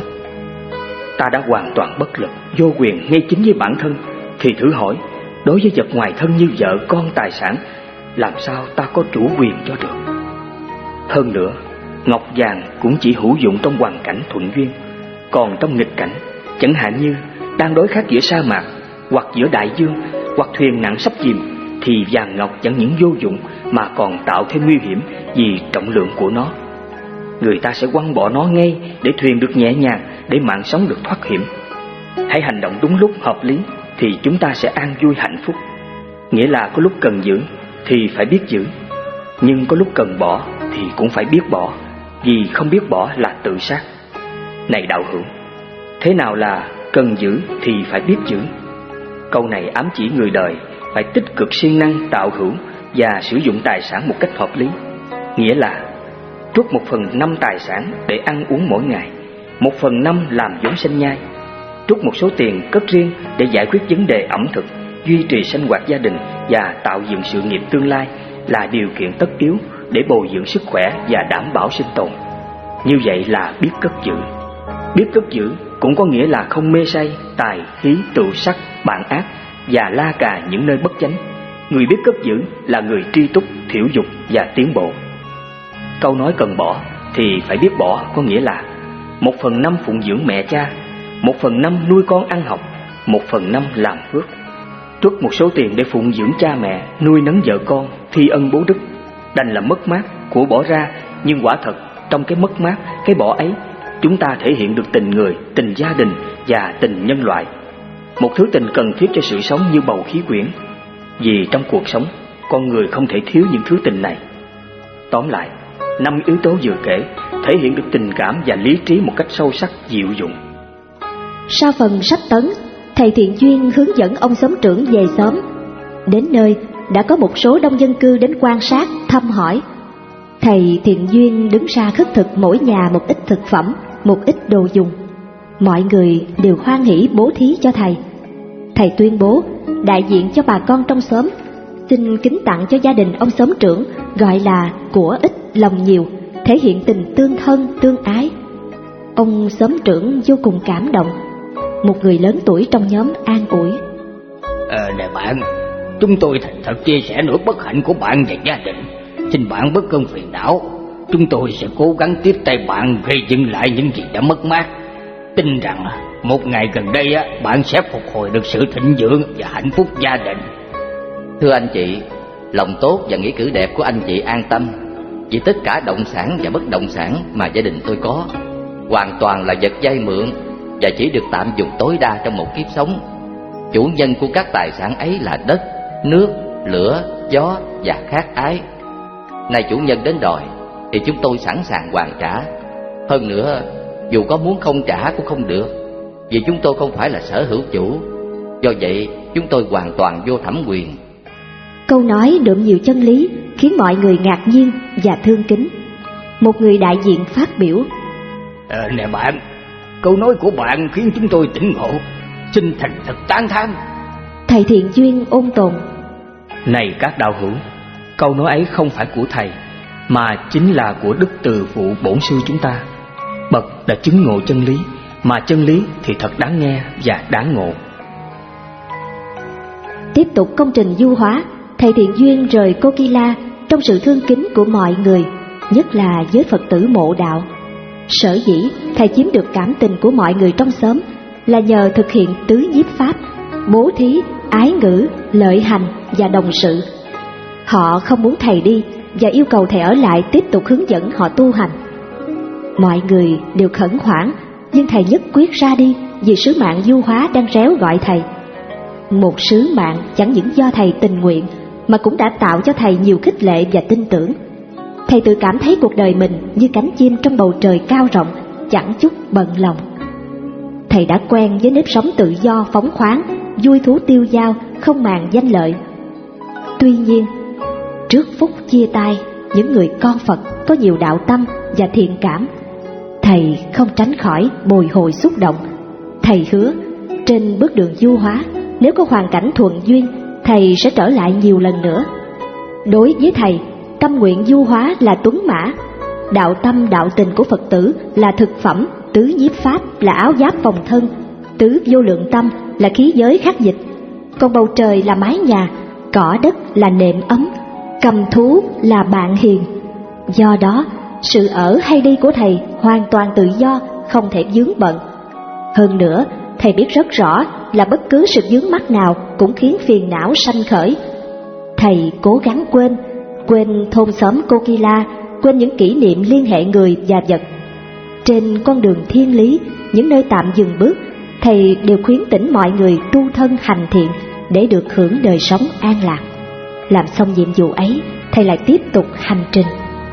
Ta đã hoàn toàn bất lực, vô quyền ngay chính với bản thân, thì thử hỏi, đối với vật ngoài thân như vợ con tài sản, làm sao ta có chủ quyền cho được? Hơn nữa, ngọc vàng cũng chỉ hữu dụng trong hoàn cảnh thuận duyên, còn trong nghịch cảnh, chẳng hạn như đang đối khắc giữa sa mạc, hoặc giữa đại dương, hoặc thuyền nặng sắp chìm, thì vàng ngọc chẳng những vô dụng mà còn tạo thêm nguy hiểm vì trọng lượng của nó. Người ta sẽ quăng bỏ nó ngay để thuyền được nhẹ nhàng, để mạng sống được thoát hiểm. Hãy hành động đúng lúc hợp lý thì chúng ta sẽ an vui hạnh phúc. Nghĩa là có lúc cần giữ thì phải biết giữ, nhưng có lúc cần bỏ thì cũng phải biết bỏ, vì không biết bỏ là tự sát. Này đạo hữu, thế nào là cần giữ thì phải biết giữ? Câu này ám chỉ người đời phải tích cực siêng năng tạo hữu và sử dụng tài sản một cách hợp lý. Nghĩa là trút một phần năm tài sản để ăn uống mỗi ngày, một phần năm làm vốn sinh nhai, trút một số tiền cất riêng để giải quyết vấn đề ẩm thực, duy trì sinh hoạt gia đình và tạo dựng sự nghiệp tương lai là điều kiện tất yếu để bồi dưỡng sức khỏe và đảm bảo sinh tồn. Như vậy là biết cất giữ. Biết cất giữ cũng có nghĩa là không mê say tài khí tựu sắc bản ác,
và la cà những nơi bất chánh. Người biết cất giữ là người tri túc, thiểu dục và tiến bộ. Câu nói cần bỏ thì phải biết bỏ, có nghĩa là một phần năm phụng dưỡng mẹ cha, một phần năm nuôi con ăn học, một phần năm làm phước. Tuất một số tiền để phụng dưỡng cha mẹ, nuôi nấng vợ con, thi ân bố đức, đành là mất mát của bỏ ra. Nhưng quả thật trong cái mất mát, cái bỏ ấy, chúng ta thể hiện được tình người, tình gia đình và tình nhân loại, một thứ tình cần thiết cho sự sống như bầu khí quyển. Vì trong cuộc sống, con người không thể thiếu những thứ tình này. Tóm lại, năm yếu tố vừa kể thể hiện được tình cảm và lý trí một cách sâu sắc, diệu dụng.
Sau phần sách tấn, thầy Thiện Duyên hướng dẫn ông xóm trưởng về xóm. Đến nơi, đã có một số đông dân cư đến quan sát, thăm hỏi. Thầy Thiện Duyên đứng ra khất thực mỗi nhà một ít thực phẩm, một ít đồ dùng. Mọi người đều hoan hỉ bố thí cho thầy. Thầy tuyên bố, đại diện cho bà con trong xóm, xin kính tặng cho gia đình ông xóm trưởng, gọi là của ít lòng nhiều, thể hiện tình tương thân tương ái. Ông xóm trưởng vô cùng cảm động. Một người lớn tuổi trong nhóm an ủi:
Ờ, nè bạn, chúng tôi thành thật chia sẻ nỗi bất hạnh của bạn và gia đình. Xin bạn bớt cơn phiền não. Chúng tôi sẽ cố gắng tiếp tay bạn gây dựng lại những gì đã mất mát. Tin rằng một ngày gần đây bạn sẽ phục hồi được sự thịnh vượng và hạnh phúc gia đình.
Thưa anh chị, lòng tốt và nghĩa cử đẹp của anh chị an tâm. Vì tất cả động sản và bất động sản mà gia đình tôi có hoàn toàn là vật vay mượn và chỉ được tạm dùng tối đa trong một kiếp sống. Chủ nhân của các tài sản ấy là đất, nước, lửa, gió và khát ái. Nay chủ nhân đến đòi thì chúng tôi sẵn sàng hoàn trả. Hơn nữa, dù có muốn không trả cũng không được, vì chúng tôi không phải là sở hữu chủ. Do vậy, chúng tôi hoàn toàn vô thẩm quyền.
Câu nói đượm nhiều chân lý khiến mọi người ngạc nhiên và thương kính. Một người đại diện phát biểu:
Ờ, nè bạn, câu nói của bạn khiến chúng tôi tỉnh ngộ. Xin thành thật tán thán.
Thầy Thiện Duyên ôn tồn:
Này các đạo hữu, câu nói ấy không phải của thầy, mà chính là của Đức Từ Phụ bổn sư chúng ta. Bậc đã chứng ngộ chân lý, mà chân lý thì thật đáng nghe và đáng ngộ.
Tiếp tục công trình du hóa, thầy Thiện Duyên rời Cô Kỳ La trong sự thương kính của mọi người, nhất là với Phật tử mộ đạo. Sở dĩ thầy chiếm được cảm tình của mọi người trong xóm là nhờ thực hiện tứ nhiếp pháp, bố thí, ái ngữ, lợi hành và đồng sự. Họ không muốn thầy đi và yêu cầu thầy ở lại tiếp tục hướng dẫn họ tu hành. Mọi người đều khẩn hoảng, nhưng thầy nhất quyết ra đi vì sứ mạng du hóa đang réo gọi thầy. Một sứ mạng chẳng những do thầy tình nguyện mà cũng đã tạo cho thầy nhiều khích lệ và tin tưởng. Thầy tự cảm thấy cuộc đời mình như cánh chim trong bầu trời cao rộng, chẳng chút bận lòng. Thầy đã quen với nếp sống tự do phóng khoáng, vui thú tiêu dao, không màng danh lợi. Tuy nhiên, trước phút chia tay, những người con Phật có nhiều đạo tâm và thiện cảm, thầy không tránh khỏi bồi hồi xúc động. Thầy hứa trên bước đường du hóa, nếu có hoàn cảnh thuận duyên, thầy sẽ trở lại nhiều lần nữa. Đối với thầy, tâm nguyện du hóa là tuấn mã, đạo tâm đạo tình của Phật tử là thực phẩm, tứ nhiếp pháp là áo giáp phòng thân, tứ vô lượng tâm là khí giới khắc dịch, còn bầu trời là mái nhà, cỏ đất là nệm ấm, cầm thú là bạn hiền. Do đó, sự ở hay đi của thầy hoàn toàn tự do, không thể vướng bận. Hơn nữa, thầy biết rất rõ là bất cứ sự vướng mắc nào cũng khiến phiền não sanh khởi. Thầy cố gắng quên, quên thôn xóm Cô Kỳ La, quên những kỷ niệm liên hệ người và vật. Trên con đường thiên lý, những nơi tạm dừng bước, thầy đều khuyến tĩnh mọi người tu thân hành thiện để được hưởng đời sống an lạc. Làm xong nhiệm vụ ấy, thầy lại tiếp tục hành trình.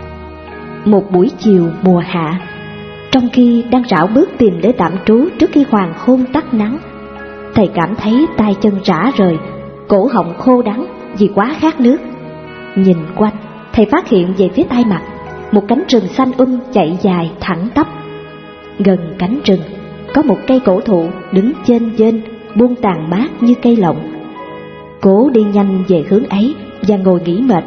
Một buổi chiều mùa hạ, trong khi đang rảo bước tìm để tạm trú trước khi hoàng hôn tắt nắng, thầy cảm thấy tay chân rã rời, cổ họng khô đắng vì quá khát nước. Nhìn quanh, thầy phát hiện về phía tay mặt một cánh rừng xanh um chạy dài thẳng tắp. Gần cánh rừng có một cây cổ thụ đứng chênh vênh, buông tàn mát như cây lộng. Cố đi nhanh về hướng ấy và ngồi nghỉ mệt,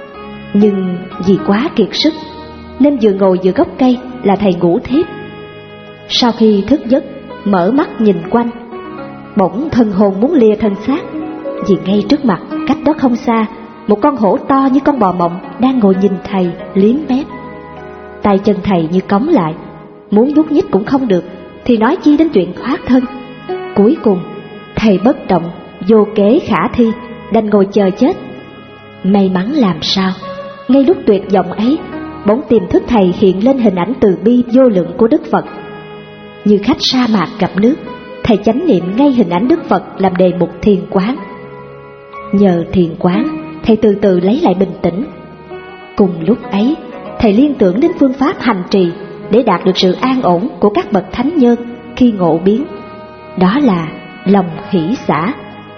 nhưng vì quá kiệt sức nên vừa ngồi vừa gốc cây là thầy ngủ thiếp. Sau khi thức giấc, mở mắt nhìn quanh, bỗng thần hồn muốn lìa thân xác, vì ngay trước mặt, cách đó không xa, một con hổ to như con bò mộng đang ngồi nhìn thầy liếm mép. Tay chân thầy như cống lại, muốn nhúc nhích cũng không được, thì nói chi đến chuyện thoát thân. Cuối cùng thầy bất động, vô kế khả thi, đành ngồi chờ chết. May mắn làm sao, ngay lúc tuyệt vọng ấy, bỗng tiềm thức thầy hiện lên hình ảnh từ bi vô lượng của Đức Phật. Như khách sa mạc gặp nước, thầy chánh niệm ngay hình ảnh Đức Phật làm đề mục thiền quán. Nhờ thiền quán, thầy từ từ lấy lại bình tĩnh. Cùng lúc ấy, thầy liên tưởng đến phương pháp hành trì để đạt được sự an ổn của các bậc thánh nhân khi ngộ biến. Đó là lòng hỷ xả.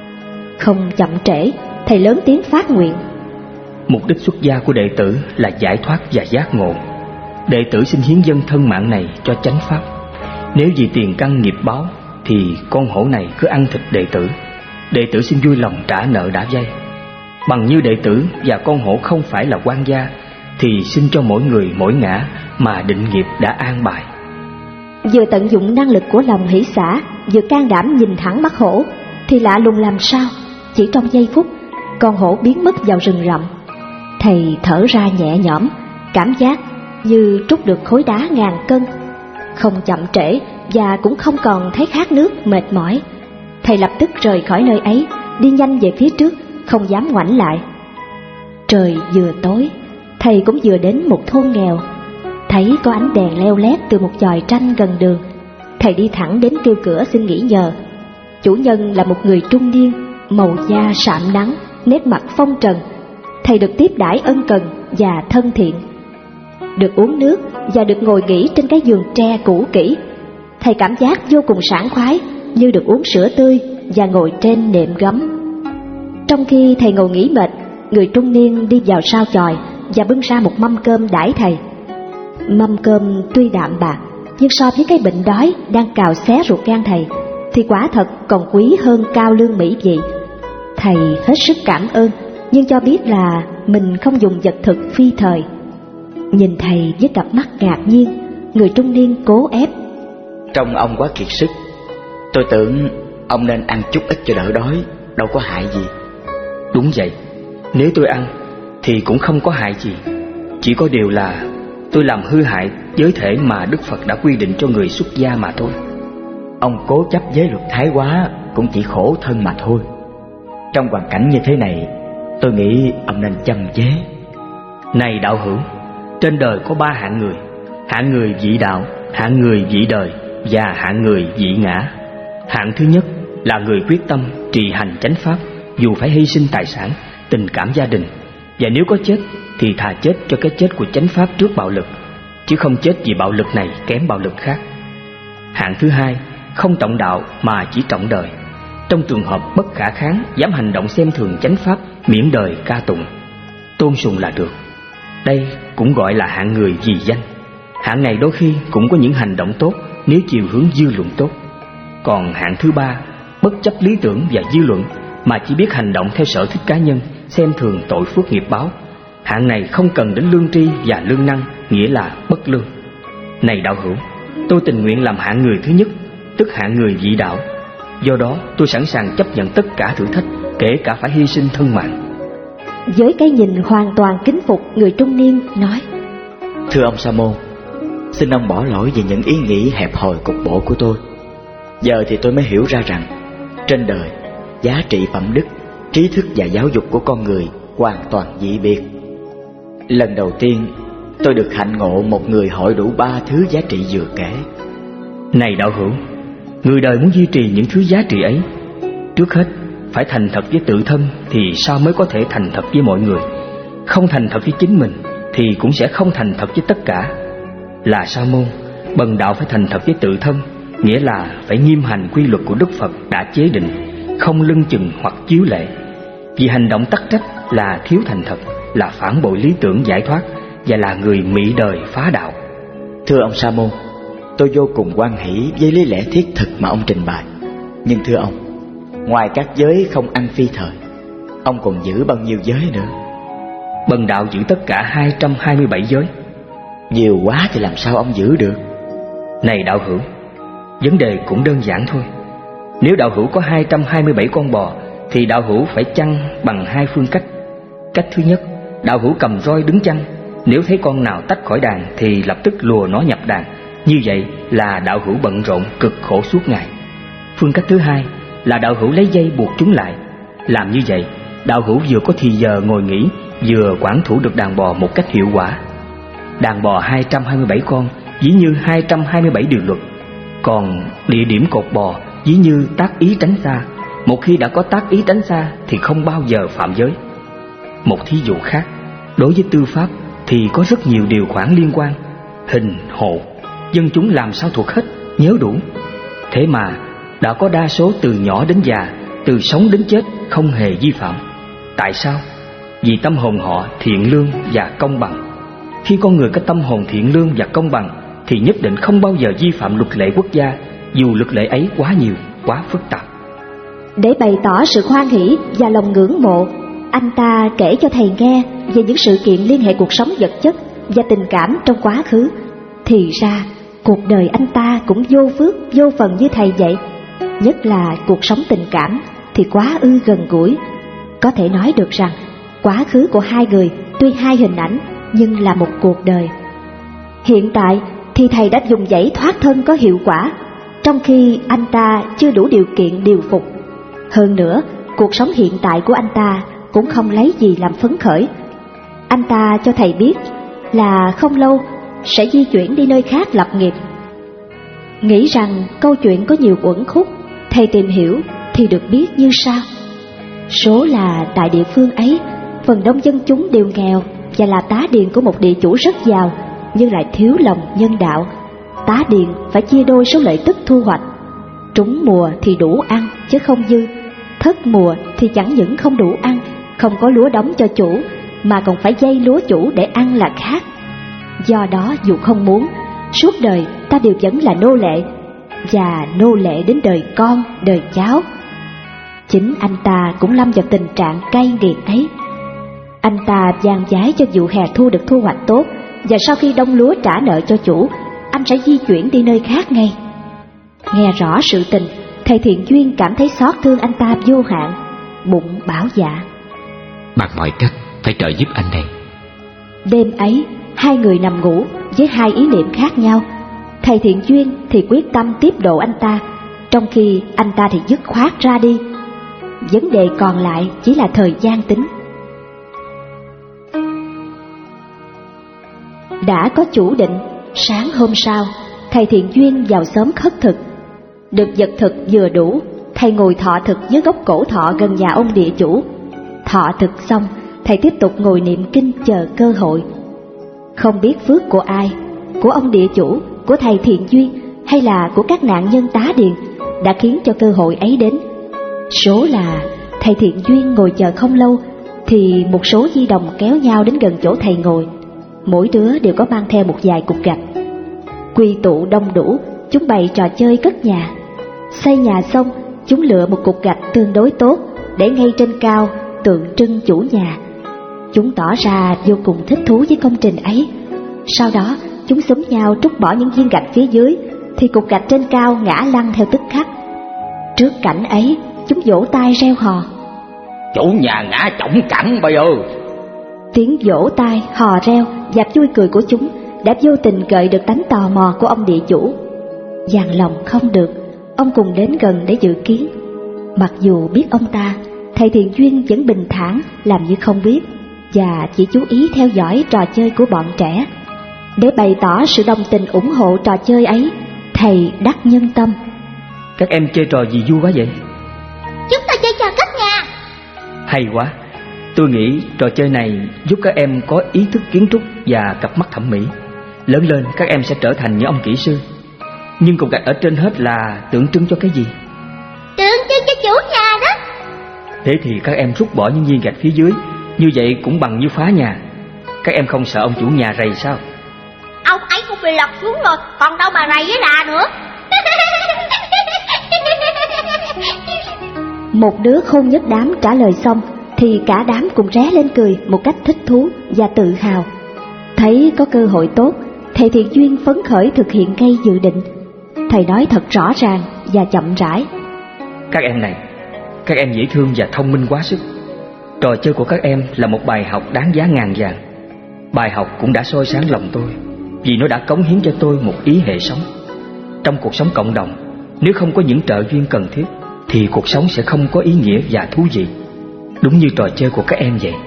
Không chậm trễ, thầy lớn tiếng phát nguyện.
Mục đích xuất gia của đệ tử là giải thoát và giác ngộ. Đệ tử xin hiến dâng thân mạng này cho chánh pháp. Nếu vì tiền căn nghiệp báo thì con hổ này cứ ăn thịt đệ tử. Đệ tử xin vui lòng trả nợ đã vay. Bằng như đệ tử và con hổ không phải là quan gia, thì xin cho mỗi người mỗi ngã mà định nghiệp đã an bài.
Vừa tận dụng năng lực của lòng hỷ xả, vừa can đảm nhìn thẳng mắt hổ, thì lạ lùng làm sao, chỉ trong giây phút, con hổ biến mất vào rừng rậm. Thầy thở ra nhẹ nhõm, cảm giác như trút được khối đá ngàn cân. Không chậm trễ và cũng không còn thấy khát nước mệt mỏi, thầy lập tức rời khỏi nơi ấy, đi nhanh về phía trước, không dám ngoảnh lại. Trời vừa tối, thầy cũng vừa đến một thôn nghèo. Thấy có ánh đèn leo lét từ một chòi tranh gần đường, thầy đi thẳng đến kêu cửa xin nghỉ nhờ. Chủ nhân là một người trung niên, màu da sạm nắng, nét mặt phong trần. Thầy được tiếp đãi ân cần và thân thiện, được uống nước và được ngồi nghỉ trên cái giường tre cũ kỹ. Thầy cảm giác vô cùng sảng khoái, như được uống sữa tươi và ngồi trên nệm gấm. Trong khi thầy ngồi nghỉ mệt, người trung niên đi vào sau chòi và bưng ra một mâm cơm đãi thầy. Mâm cơm tuy đạm bạc, nhưng so với cái bệnh đói đang cào xé ruột gan thầy thì quả thật còn quý hơn cao lương mỹ vị. Thầy hết sức cảm ơn, nhưng cho biết là mình không dùng vật thực phi thời. Nhìn thầy với cặp mắt ngạc nhiên, người trung niên cố ép.
Trông ông quá kiệt sức, tôi tưởng ông nên ăn chút ít cho đỡ đói, đâu có hại gì.
Đúng vậy, nếu tôi ăn thì cũng không có hại gì. Chỉ có điều là tôi làm hư hại giới thể mà Đức Phật đã quy định cho người xuất gia mà thôi.
Ông cố chấp giới luật thái quá cũng chỉ khổ thân mà thôi. Trong hoàn cảnh như thế này, tôi nghĩ ông nên châm chế.
Này đạo hữu, trên đời có ba hạng người: hạng người vị đạo, hạng người vị đời và hạng người vị ngã. Hạng thứ nhất là người quyết tâm trì hành chánh pháp, dù phải hy sinh tài sản, tình cảm gia đình, và nếu có chết thì thà chết cho cái chết của chánh pháp trước bạo lực, chứ không chết vì bạo lực này kém bạo lực khác. Hạng thứ hai không trọng đạo mà chỉ trọng đời. Trong trường hợp bất khả kháng, dám hành động xem thường chánh pháp, miễn đời ca tụng, tôn sùng là được. Đây cũng gọi là hạng người vì danh. Hạng này đôi khi cũng có những hành động tốt nếu chiều hướng dư luận tốt. Còn hạng thứ ba, bất chấp lý tưởng và dư luận mà chỉ biết hành động theo sở thích cá nhân, xem thường tội phước nghiệp báo. Hạng này không cần đến lương tri và lương năng, nghĩa là bất lương. Này đạo hữu, tôi tình nguyện làm hạng người thứ nhất, tức hạng người vị đạo. Do đó tôi sẵn sàng chấp nhận tất cả thử thách, kể cả phải hy sinh thân mạng.
Với cái nhìn hoàn toàn kính phục, người trung niên nói:
Thưa ông Sa môn, xin ông bỏ lỗi về những ý nghĩ hẹp hòi cục bộ của tôi. Giờ thì tôi mới hiểu ra rằng trên đời, giá trị phẩm đức, trí thức và giáo dục của con người hoàn toàn dị biệt. Lần đầu tiên tôi được hạnh ngộ một người hội đủ ba thứ giá trị vừa kể.
Này đạo hữu, người đời muốn duy trì những thứ giá trị ấy, trước hết phải thành thật với tự thân thì sao mới có thể thành thật với mọi người. Không thành thật với chính mình thì cũng sẽ không thành thật với tất cả. Là sa môn, bần đạo phải thành thật với tự thân, nghĩa là phải nghiêm hành quy luật của Đức Phật đã chế định, không lưng chừng hoặc chiếu lệ. Vì hành động tắc trách là thiếu thành thật, là phản bội lý tưởng giải thoát và là người mị đời phá đạo.
Thưa ông Sa môn, tôi vô cùng hoan hỷ với lý lẽ thiết thực mà ông trình bày. Nhưng thưa ông, ngoài các giới không ăn phi thời, ông còn giữ bao nhiêu giới nữa?
Bần đạo giữ tất cả hai trăm hai mươi bảy giới.
Nhiều quá thì làm sao ông giữ được?
Này đạo hữu, vấn đề cũng đơn giản thôi. Nếu đạo hữu có hai trăm hai mươi bảy con bò thì đạo hữu phải chăn bằng hai phương cách. Cách thứ nhất, đạo hữu cầm roi đứng chăn, nếu thấy con nào tách khỏi đàn thì lập tức lùa nó nhập đàn. Như vậy là đạo hữu bận rộn cực khổ suốt ngày. Phương cách thứ hai là đạo hữu lấy dây buộc chúng lại. Làm như vậy, đạo hữu vừa có thì giờ ngồi nghỉ, vừa quản thủ được đàn bò một cách hiệu quả. Đàn bò hai trăm hai mươi bảy con dĩ như hai trăm hai mươi bảy điều luật. Còn địa điểm cột bò dĩ như tác ý tránh xa. Một khi đã có tác ý tránh xa thì không bao giờ phạm giới. Một thí dụ khác, đối với tư pháp thì có rất nhiều điều khoản liên quan. Hình, hộ, dân chúng làm sao thuộc hết, nhớ đủ. Thế mà đã có đa số từ nhỏ đến già, từ sống đến chết không hề vi phạm. Tại sao? Vì tâm hồn họ thiện lương và công bằng. Khi con người có tâm hồn thiện lương và công bằng thì nhất định không bao giờ vi phạm luật lệ quốc gia, dù luật lệ ấy quá nhiều, quá phức tạp.
Để bày tỏ sự hoan hỷ và lòng ngưỡng mộ, anh ta kể cho thầy nghe về những sự kiện liên hệ cuộc sống vật chất và tình cảm trong quá khứ. Thì ra cuộc đời anh ta cũng vô phước vô phần như thầy vậy. Nhất là cuộc sống tình cảm thì quá ư gần gũi. Có thể nói được rằng quá khứ của hai người tuy hai hình ảnh nhưng là một cuộc đời. Hiện tại thì thầy đã dùng dãy thoát thân có hiệu quả, trong khi anh ta chưa đủ điều kiện điều phục. Hơn nữa, cuộc sống hiện tại của anh ta cũng không lấy gì làm phấn khởi. Anh ta cho thầy biết là không lâu sẽ di chuyển đi nơi khác lập nghiệp. Nghĩ rằng câu chuyện có nhiều uẩn khúc, thầy tìm hiểu thì được biết như sau. Số là tại địa phương ấy, phần đông dân chúng đều nghèo và là tá điền của một địa chủ rất giàu, nhưng lại thiếu lòng nhân đạo. Tá điền phải chia đôi số lợi tức thu hoạch. Trúng mùa thì đủ ăn chứ không dư, thất mùa thì chẳng những không đủ ăn, không có lúa đóng cho chủ, mà còn phải dây lúa chủ để ăn là khác. Do đó dù không muốn, suốt đời ta đều vẫn là nô lệ, và nô lệ đến đời con, đời cháu. Chính anh ta cũng lâm vào tình trạng cay nghiệt ấy. Anh ta dàn vái cho vụ hè thu được thu hoạch tốt, và sau khi đông lúa trả nợ cho chủ, anh sẽ di chuyển đi nơi khác ngay. Nghe rõ sự tình, thầy Thiện Duyên cảm thấy xót thương anh ta vô hạn, bụng bảo dạ:
bằng mọi cách phải trợ giúp anh này.
Đêm ấy, hai người nằm ngủ với hai ý niệm khác nhau. Thầy Thiện Duyên thì quyết tâm tiếp độ anh ta, trong khi anh ta thì dứt khoát ra đi. Vấn đề còn lại chỉ là thời gian tính. Đã có chủ định, sáng hôm sau, thầy Thiện Duyên vào sớm khất thực. Được vật thực vừa đủ, thầy ngồi thọ thực dưới gốc cổ thọ gần nhà ông địa chủ. Thọ thực xong, thầy tiếp tục ngồi niệm kinh chờ cơ hội. Không biết phước của ai, của ông địa chủ, của thầy Thiện Duyên hay là của các nạn nhân tá điền đã khiến cho cơ hội ấy đến. Số là thầy Thiện Duyên ngồi chờ không lâu thì một số di đồng kéo nhau đến gần chỗ thầy ngồi. Mỗi đứa đều có mang theo một vài cục gạch. Quy tụ đông đủ, chúng bày trò chơi cất nhà. Xây nhà xong, chúng lựa một cục gạch tương đối tốt để ngay trên cao tượng trưng chủ nhà. Chúng tỏ ra vô cùng thích thú với công trình ấy. Sau đó chúng xúm nhau trút bỏ những viên gạch phía dưới, thì cục gạch trên cao ngã lăn theo tức khắc. Trước cảnh ấy, chúng vỗ tay reo hò:
chủ nhà ngã chổng cẳng bây giờ.
Tiếng vỗ tay, hò reo và vui cười của chúng đã vô tình gợi được tánh tò mò của ông địa chủ. Dàn lòng không được, ông cùng đến gần để dự kiến. Mặc dù biết ông ta, thầy Thiện Duyên vẫn bình thản làm như không biết, và chỉ chú ý theo dõi trò chơi của bọn trẻ. Để bày tỏ sự đồng tình ủng hộ trò chơi ấy, thầy đắc nhân tâm:
các em chơi trò gì vui quá vậy?
Chúng ta chơi trò cất nhà.
Hay quá. Tôi nghĩ trò chơi này giúp các em có ý thức kiến trúc và cặp mắt thẩm mỹ. Lớn lên các em sẽ trở thành những ông kỹ sư. Nhưng cục gạch ở trên hết là tượng trưng cho cái gì?
Tượng trưng cho chủ nhà đó.
Thế thì các em rút bỏ những viên gạch phía dưới, như vậy cũng bằng như phá nhà. Các em không sợ ông chủ nhà rầy sao?
Ông ấy cũng bị lật xuống rồi, còn đâu mà rầy với là nữa.
Một đứa khôn nhất đám trả lời xong thì cả đám cùng ré lên cười một cách thích thú và tự hào. Thấy có cơ hội tốt, thầy Thiện Duyên phấn khởi thực hiện ngay dự định. Thầy nói thật rõ ràng và chậm rãi:
các em này, các em dễ thương và thông minh quá sức. Trò chơi của các em là một bài học đáng giá ngàn vàng. Bài học cũng đã soi sáng lòng tôi, vì nó đã cống hiến cho tôi một ý hệ sống. Trong cuộc sống cộng đồng, nếu không có những trợ duyên cần thiết thì cuộc sống sẽ không có ý nghĩa và thú vị. Đúng như trò chơi của các em vậy.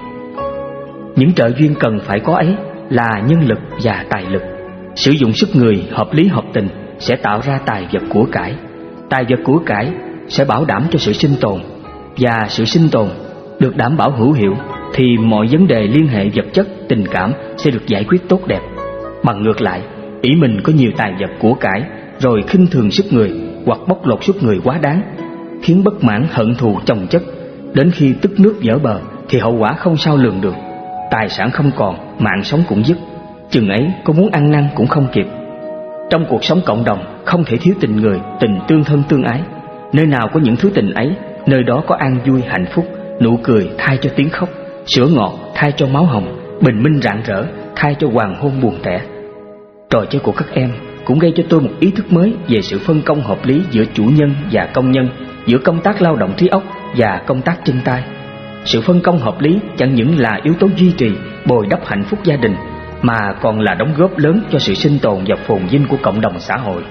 Những trợ duyên cần phải có ấy là nhân lực và tài lực. Sử dụng sức người hợp lý hợp tình sẽ tạo ra tài vật của cải. Tài vật của cải sẽ bảo đảm cho sự sinh tồn, và sự sinh tồn được đảm bảo hữu hiệu thì mọi vấn đề liên hệ vật chất, tình cảm sẽ được giải quyết tốt đẹp. Bằng ngược lại, ý mình có nhiều tài vật của cải rồi khinh thường sức người hoặc bóc lột sức người quá đáng, khiến bất mãn hận thù chồng chất, đến khi tức nước vỡ bờ thì hậu quả không sao lường được. Tài sản không còn, mạng sống cũng dứt, chừng ấy có muốn ăn năn cũng không kịp. Trong cuộc sống cộng đồng không thể thiếu tình người, tình tương thân tương ái. Nơi nào có những thứ tình ấy, nơi đó có an vui hạnh phúc, nụ cười thay cho tiếng khóc, sữa ngọt thay cho máu hồng, bình minh rạng rỡ thay cho hoàng hôn buồn tẻ. Trò chơi của các em cũng gây cho tôi một ý thức mới về sự phân công hợp lý giữa chủ nhân và công nhân, giữa công tác lao động trí óc và công tác chân tay. Sự phân công hợp lý chẳng những là yếu tố duy trì, bồi đắp hạnh phúc gia đình, mà còn là đóng góp lớn cho sự sinh tồn và phồn vinh của cộng đồng xã hội.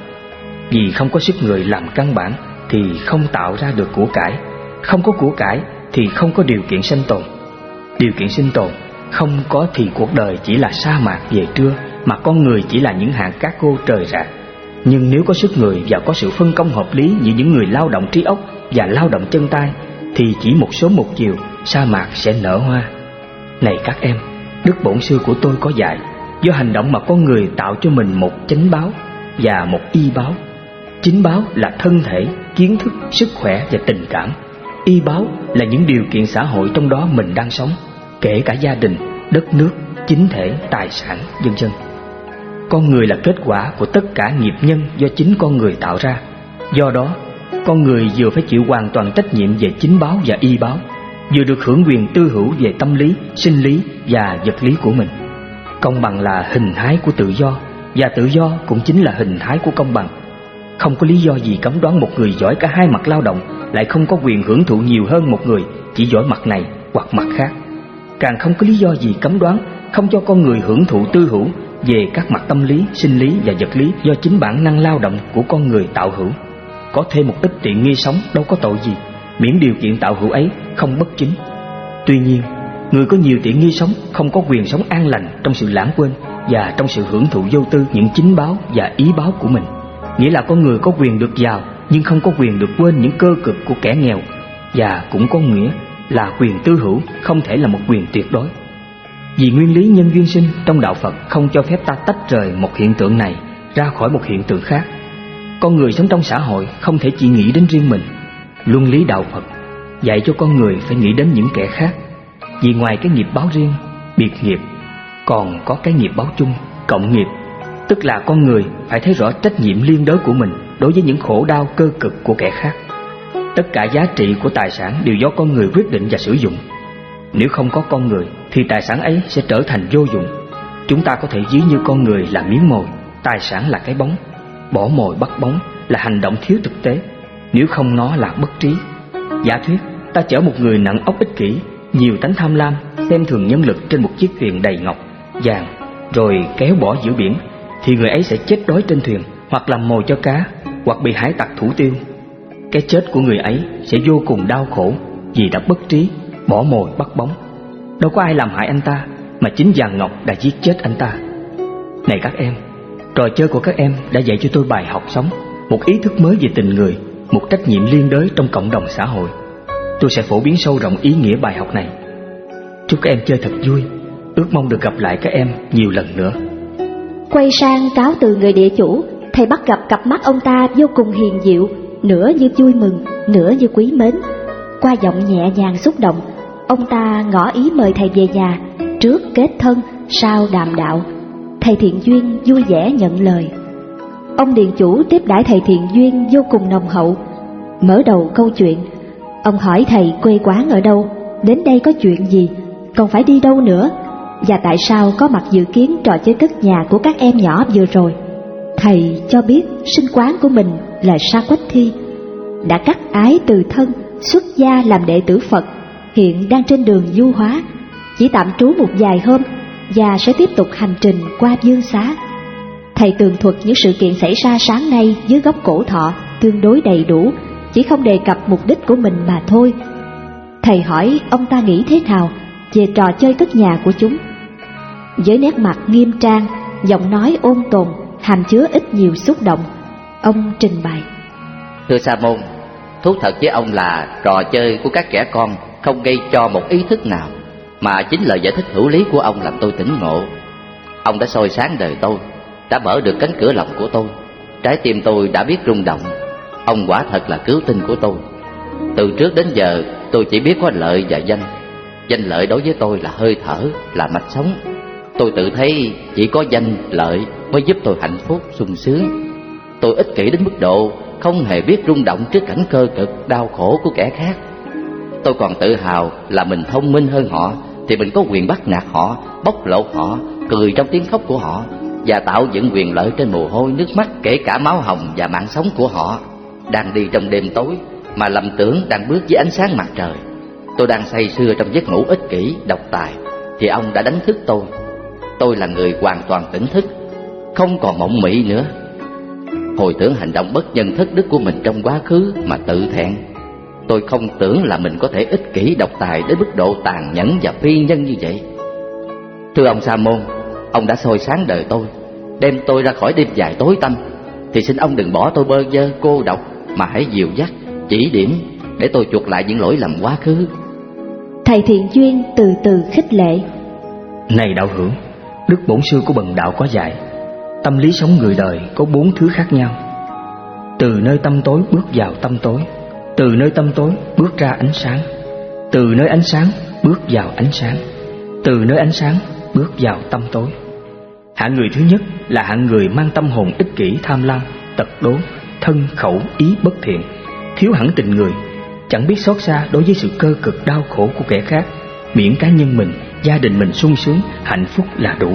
Vì không có sức người làm căn bản thì không tạo ra được của cải, không có của cải thì không có điều kiện sinh tồn. Điều kiện sinh tồn không có thì cuộc đời chỉ là sa mạc về trưa, mà con người chỉ là những hạt cát khô trời rạc. Nhưng nếu có sức người và có sự phân công hợp lý như những người lao động trí óc và lao động chân tay, thì chỉ một sớm một chiều sa mạc sẽ nở hoa. Này các em, đức bổn sư của tôi có dạy, do hành động mà con người tạo cho mình một chánh báo và một y báo. Chính báo là thân thể, kiến thức, sức khỏe và tình cảm. Y báo là những điều kiện xã hội trong đó mình đang sống, kể cả gia đình, đất nước, chính thể, tài sản, vân vân. Con người là kết quả của tất cả nghiệp nhân do chính con người tạo ra. Do đó, con người vừa phải chịu hoàn toàn trách nhiệm về chính báo và y báo, vừa được hưởng quyền tư hữu về tâm lý, sinh lý và vật lý của mình. Công bằng là hình thái của tự do, và tự do cũng chính là hình thái của công bằng. Không có lý do gì cấm đoán một người giỏi cả hai mặt lao động lại không có quyền hưởng thụ nhiều hơn một người chỉ giỏi mặt này hoặc mặt khác. Càng không có lý do gì cấm đoán không cho con người hưởng thụ tư hữu về các mặt tâm lý, sinh lý và vật lý do chính bản năng lao động của con người tạo hữu. Có thêm một ít tiện nghi sống đâu có tội gì, miễn điều kiện tạo hữu ấy không bất chính. Tuy nhiên, người có nhiều tiện nghi sống không có quyền sống an lành trong sự lãng quên và trong sự hưởng thụ vô tư những chính báo và ý báo của mình. Nghĩa là con người có quyền được giàu nhưng không có quyền được quên những cơ cực của kẻ nghèo, và cũng có nghĩa là quyền tư hữu không thể là một quyền tuyệt đối. Vì nguyên lý nhân duyên sinh trong đạo Phật không cho phép ta tách rời một hiện tượng này ra khỏi một hiện tượng khác. Con người sống trong xã hội không thể chỉ nghĩ đến riêng mình. Luân lý đạo Phật dạy cho con người phải nghĩ đến những kẻ khác. Vì ngoài cái nghiệp báo riêng, biệt nghiệp, còn có cái nghiệp báo chung, cộng nghiệp. Tức là con người phải thấy rõ trách nhiệm liên đới của mình đối với những khổ đau cơ cực của kẻ khác. Tất cả giá trị của tài sản đều do con người quyết định và sử dụng. Nếu không có con người thì tài sản ấy sẽ trở thành vô dụng. Chúng ta có thể ví như con người là miếng mồi, tài sản là cái bóng. Bỏ mồi bắt bóng là hành động thiếu thực tế, nếu không nó là bất trí. Giả thuyết ta chở một người nặng óc ích kỷ, nhiều tánh tham lam, xem thường nhân lực trên một chiếc thuyền đầy ngọc, vàng, rồi kéo bỏ giữa biển, thì người ấy sẽ chết đói trên thuyền, hoặc làm mồi cho cá, hoặc bị hải tặc thủ tiêu. Cái chết của người ấy sẽ vô cùng đau khổ vì đã bất trí, bỏ mồi bắt bóng. Đâu có ai làm hại anh ta, mà chính vàng ngọc đã giết chết anh ta. Này các em, trò chơi của các em đã dạy cho tôi bài học sống, một ý thức mới về tình người, một trách nhiệm liên đới trong cộng đồng xã hội. Tôi sẽ phổ biến sâu rộng ý nghĩa bài học này. Chúc các em chơi thật vui, ước mong được gặp lại các em nhiều lần nữa.
Quay sang cáo từ người địa chủ, thầy bắt gặp cặp mắt ông ta vô cùng hiền diệu, nửa như vui mừng, nửa như quý mến. Qua giọng nhẹ nhàng xúc động, ông ta ngỏ ý mời thầy về nhà, trước kết thân, sau đàm đạo. Thầy Thiện Duyên vui vẻ nhận lời. Ông điền chủ tiếp đãi thầy Thiện Duyên vô cùng nồng hậu. Mở đầu câu chuyện, ông hỏi thầy quê quán ở đâu, đến đây có chuyện gì, còn phải đi đâu nữa, và tại sao có mặt dự kiến trò chơi cất nhà của các em nhỏ vừa rồi. Thầy cho biết sinh quán của mình là Sa Quách Thi, đã cắt ái từ thân, xuất gia làm đệ tử Phật, hiện đang trên đường du hóa, chỉ tạm trú một vài hôm và sẽ tiếp tục hành trình qua Dương Xá. Thầy tường thuật những sự kiện xảy ra sáng nay dưới góc cổ thọ tương đối đầy đủ, chỉ không đề cập mục đích của mình mà thôi. Thầy hỏi ông ta nghĩ thế nào về trò chơi cất nhà của chúng. Với nét mặt nghiêm trang, giọng nói ôn tồn, hàm chứa ít nhiều xúc động, ông trình bày:
Thưa Sa môn, thú thật với ông là trò chơi của các trẻ con không gây cho một ý thức nào, mà chính lời giải thích hữu lý của ông làm tôi tỉnh ngộ. Ông đã soi sáng đời tôi, đã mở được cánh cửa lòng của tôi, trái tim tôi đã biết rung động. Ông quả thật là cứu tinh của tôi. Từ trước đến giờ tôi chỉ biết có lợi và danh. Danh lợi đối với tôi là hơi thở, là mạch sống. Tôi tự thấy chỉ có danh lợi mới giúp tôi hạnh phúc, sung sướng. Tôi ích kỷ đến mức độ không hề biết rung động trước cảnh cơ cực, đau khổ của kẻ khác. Tôi còn tự hào là mình thông minh hơn họ, thì mình có quyền bắt nạt họ, bóc lột họ, cười trong tiếng khóc của họ, và tạo dựng quyền lợi trên mồ hôi nước mắt, kể cả máu hồng và mạng sống của họ. Đang đi trong đêm tối mà lầm tưởng đang bước dưới ánh sáng mặt trời. Tôi đang say sưa trong giấc ngủ ích kỷ, độc tài, thì ông đã đánh thức tôi. Tôi là người hoàn toàn tỉnh thức, không còn mộng mị nữa. Hồi tưởng hành động bất nhân thất đức của mình trong quá khứ mà tự thẹn. Tôi không tưởng là mình có thể ích kỷ độc tài đến mức độ tàn nhẫn và phi nhân như vậy. Thưa ông Sa môn, ông đã soi sáng đời tôi, đem tôi ra khỏi đêm dài tối tăm, thì xin ông đừng bỏ tôi bơ vơ cô độc, mà hãy dìu dắt, chỉ điểm để tôi chuộc lại những lỗi lầm quá khứ.
Thầy Thiện Duyên từ từ khích lệ:
Này đạo hữu, đức bổn sư của Bần đạo có dạy, tâm lý sống người đời có bốn thứ khác nhau. Từ nơi tâm tối bước vào tâm tối, từ nơi tâm tối bước ra ánh sáng, từ nơi ánh sáng bước vào ánh sáng, từ nơi ánh sáng bước vào tâm tối. Hạng người thứ nhất là hạng người mang tâm hồn ích kỷ, tham lam, tật đố, thân khẩu ý bất thiện, thiếu hẳn tình người, chẳng biết xót xa đối với sự cơ cực đau khổ của kẻ khác, miễn cá nhân mình, gia đình mình sung sướng, hạnh phúc là đủ.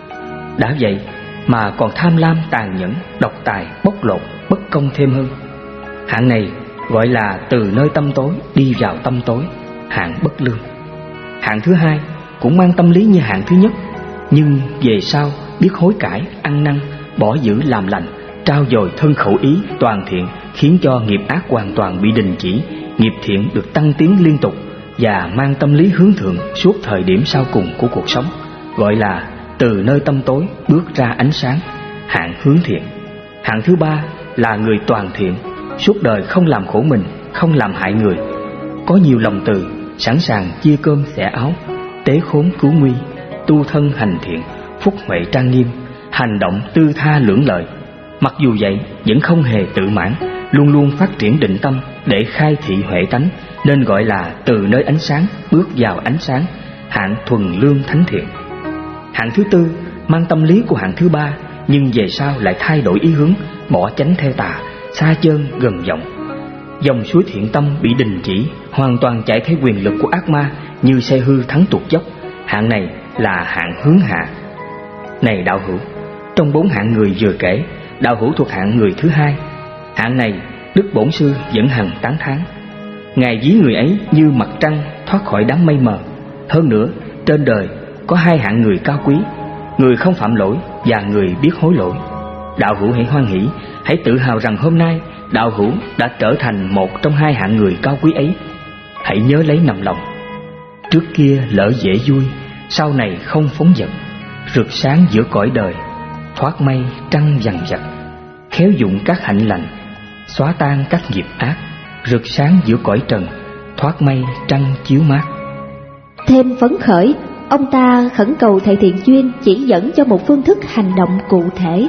Đã vậy mà còn tham lam, tàn nhẫn, độc tài, bóc lột, bất công thêm hơn. Hạng này gọi là từ nơi tâm tối đi vào tâm tối, hạng bất lương. Hạng thứ hai cũng mang tâm lý như hạng thứ nhất, nhưng về sau biết hối cải, ăn năn, bỏ dữ làm lành, trao dồi thân khẩu ý toàn thiện, khiến cho nghiệp ác hoàn toàn bị đình chỉ, nghiệp thiện được tăng tiến liên tục, và mang tâm lý hướng thượng suốt thời điểm sau cùng của cuộc sống, gọi là từ nơi tâm tối bước ra ánh sáng, hạng hướng thiện. Hạng thứ ba là người toàn thiện, suốt đời không làm khổ mình, không làm hại người, có nhiều lòng từ, sẵn sàng chia cơm xẻ áo, tế khốn cứu nguy, tu thân hành thiện, phúc huệ trang nghiêm, hành động tư tha lưỡng lợi. Mặc dù vậy vẫn không hề tự mãn, luôn luôn phát triển định tâm để khai thị huệ tánh, nên gọi là từ nơi ánh sáng bước vào ánh sáng, hạng thuần lương thánh thiện. Hạng thứ tư mang tâm lý của hạng thứ ba, nhưng về sau lại thay đổi ý hướng, bỏ chánh theo tà, xa chân gần vọng. Dòng suối thiện tâm bị đình chỉ, hoàn toàn chạy theo quyền lực của ác ma, như xe hư thắng tuột dốc. Hạng này là hạng hướng hạ. Này đạo hữu, trong bốn hạng người vừa kể, đạo hữu thuộc hạng người thứ hai. Hạng này đức bổn sư vẫn hằng tán thán. Ngài ví người ấy như mặt trăng thoát khỏi đám mây mờ. Hơn nữa, trên đời có hai hạng người cao quý: người không phạm lỗi và người biết hối lỗi. Đạo hữu hãy hoan hỷ, hãy tự hào rằng hôm nay đạo hữu đã trở thành một trong hai hạng người cao quý ấy. Hãy nhớ lấy nằm lòng. Trước kia lỡ dễ vui, sau này không phóng dật, rực sáng giữa cõi đời, thoát mây trăng vằng vặc, khéo dụng các hạnh lành, xóa tan các nghiệp ác, rực sáng giữa cõi trần, thoát mây trăng chiếu mát.
Thêm phấn khởi, ông ta khẩn cầu thầy Thiện Duyên chỉ dẫn cho một phương thức hành động cụ thể.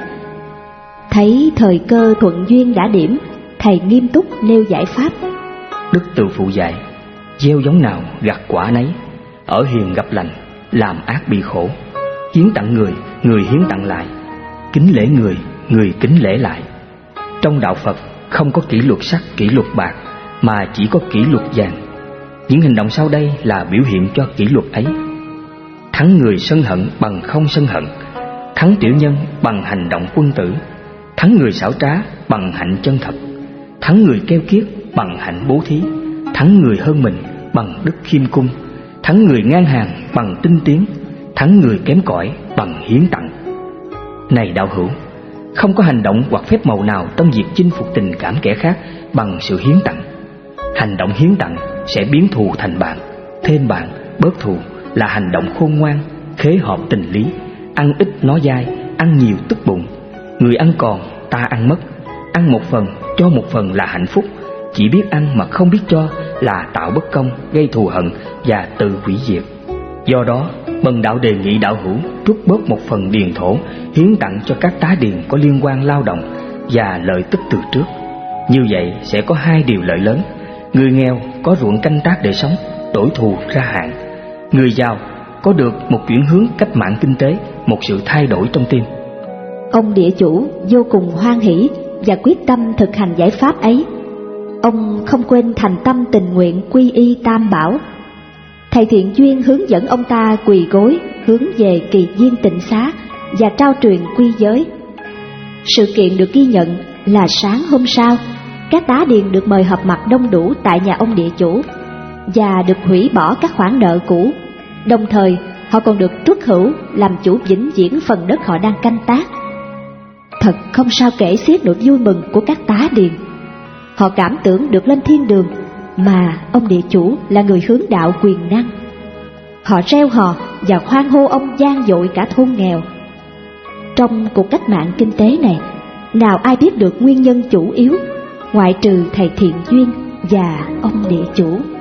Thấy thời cơ thuận duyên đã điểm, thầy nghiêm túc nêu giải pháp.
Đức Từ Phụ dạy: gieo giống nào gặt quả nấy, ở hiền gặp lành, làm ác bị khổ. Hiến tặng người, người hiến tặng lại, kính lễ người, người kính lễ lại. Trong đạo Phật không có kỷ luật sắt, kỷ luật bạc, mà chỉ có kỷ luật vàng. Những hành động sau đây là biểu hiện cho kỷ luật ấy. Thắng người sân hận bằng không sân hận, thắng tiểu nhân bằng hành động quân tử, thắng người xảo trá bằng hạnh chân thật, thắng người keo kiết bằng hạnh bố thí, thắng người hơn mình bằng đức khiêm cung, thắng người ngang hàng bằng tinh tiến, thắng người kém cỏi bằng hiến tặng. Này đạo hữu, không có hành động hoặc phép màu nào trong việc chinh phục tình cảm kẻ khác bằng sự hiến tặng. Hành động hiến tặng sẽ biến thù thành bạn, thêm bạn, bớt thù là hành động khôn ngoan, khế hợp tình lý. Ăn ít nói dai, ăn nhiều tức bụng. Người ăn còn, ta ăn mất. Ăn một phần, cho một phần là hạnh phúc. Chỉ biết ăn mà không biết cho là tạo bất công, gây thù hận và tự hủy diệt. Do đó, Bần đạo đề nghị đạo hữu trút bớt một phần điền thổ, hiến tặng cho các tá điền có liên quan lao động và lợi tức từ trước. Như vậy sẽ có hai điều lợi lớn. Người nghèo có ruộng canh tác để sống, đổi thù ra hạn. Người giàu có được một chuyển hướng cách mạng kinh tế, một sự thay đổi trong tim.
Ông địa chủ vô cùng hoan hỷ và quyết tâm thực hành giải pháp ấy. Ông không quên thành tâm tình nguyện quy y Tam Bảo. Thầy Thiện Duyên hướng dẫn ông ta quỳ gối hướng về Kỳ Viên Tịnh Xá và trao truyền quy giới. Sự kiện được ghi nhận là sáng hôm sau, các tá điền được mời họp mặt đông đủ tại nhà ông địa chủ và được hủy bỏ các khoản nợ cũ. Đồng thời, họ còn được truất hữu làm chủ vĩnh viễn phần đất họ đang canh tác. Thật không sao kể xiết nỗi vui mừng của các tá điền. Họ cảm tưởng được lên thiên đường, mà ông địa chủ là người hướng đạo quyền năng. Họ reo hò và hoan hô ông vang dội cả thôn nghèo. Trong cuộc cách mạng kinh tế này, nào ai biết được nguyên nhân chủ yếu, ngoại trừ thầy Thiện Duyên và ông địa chủ.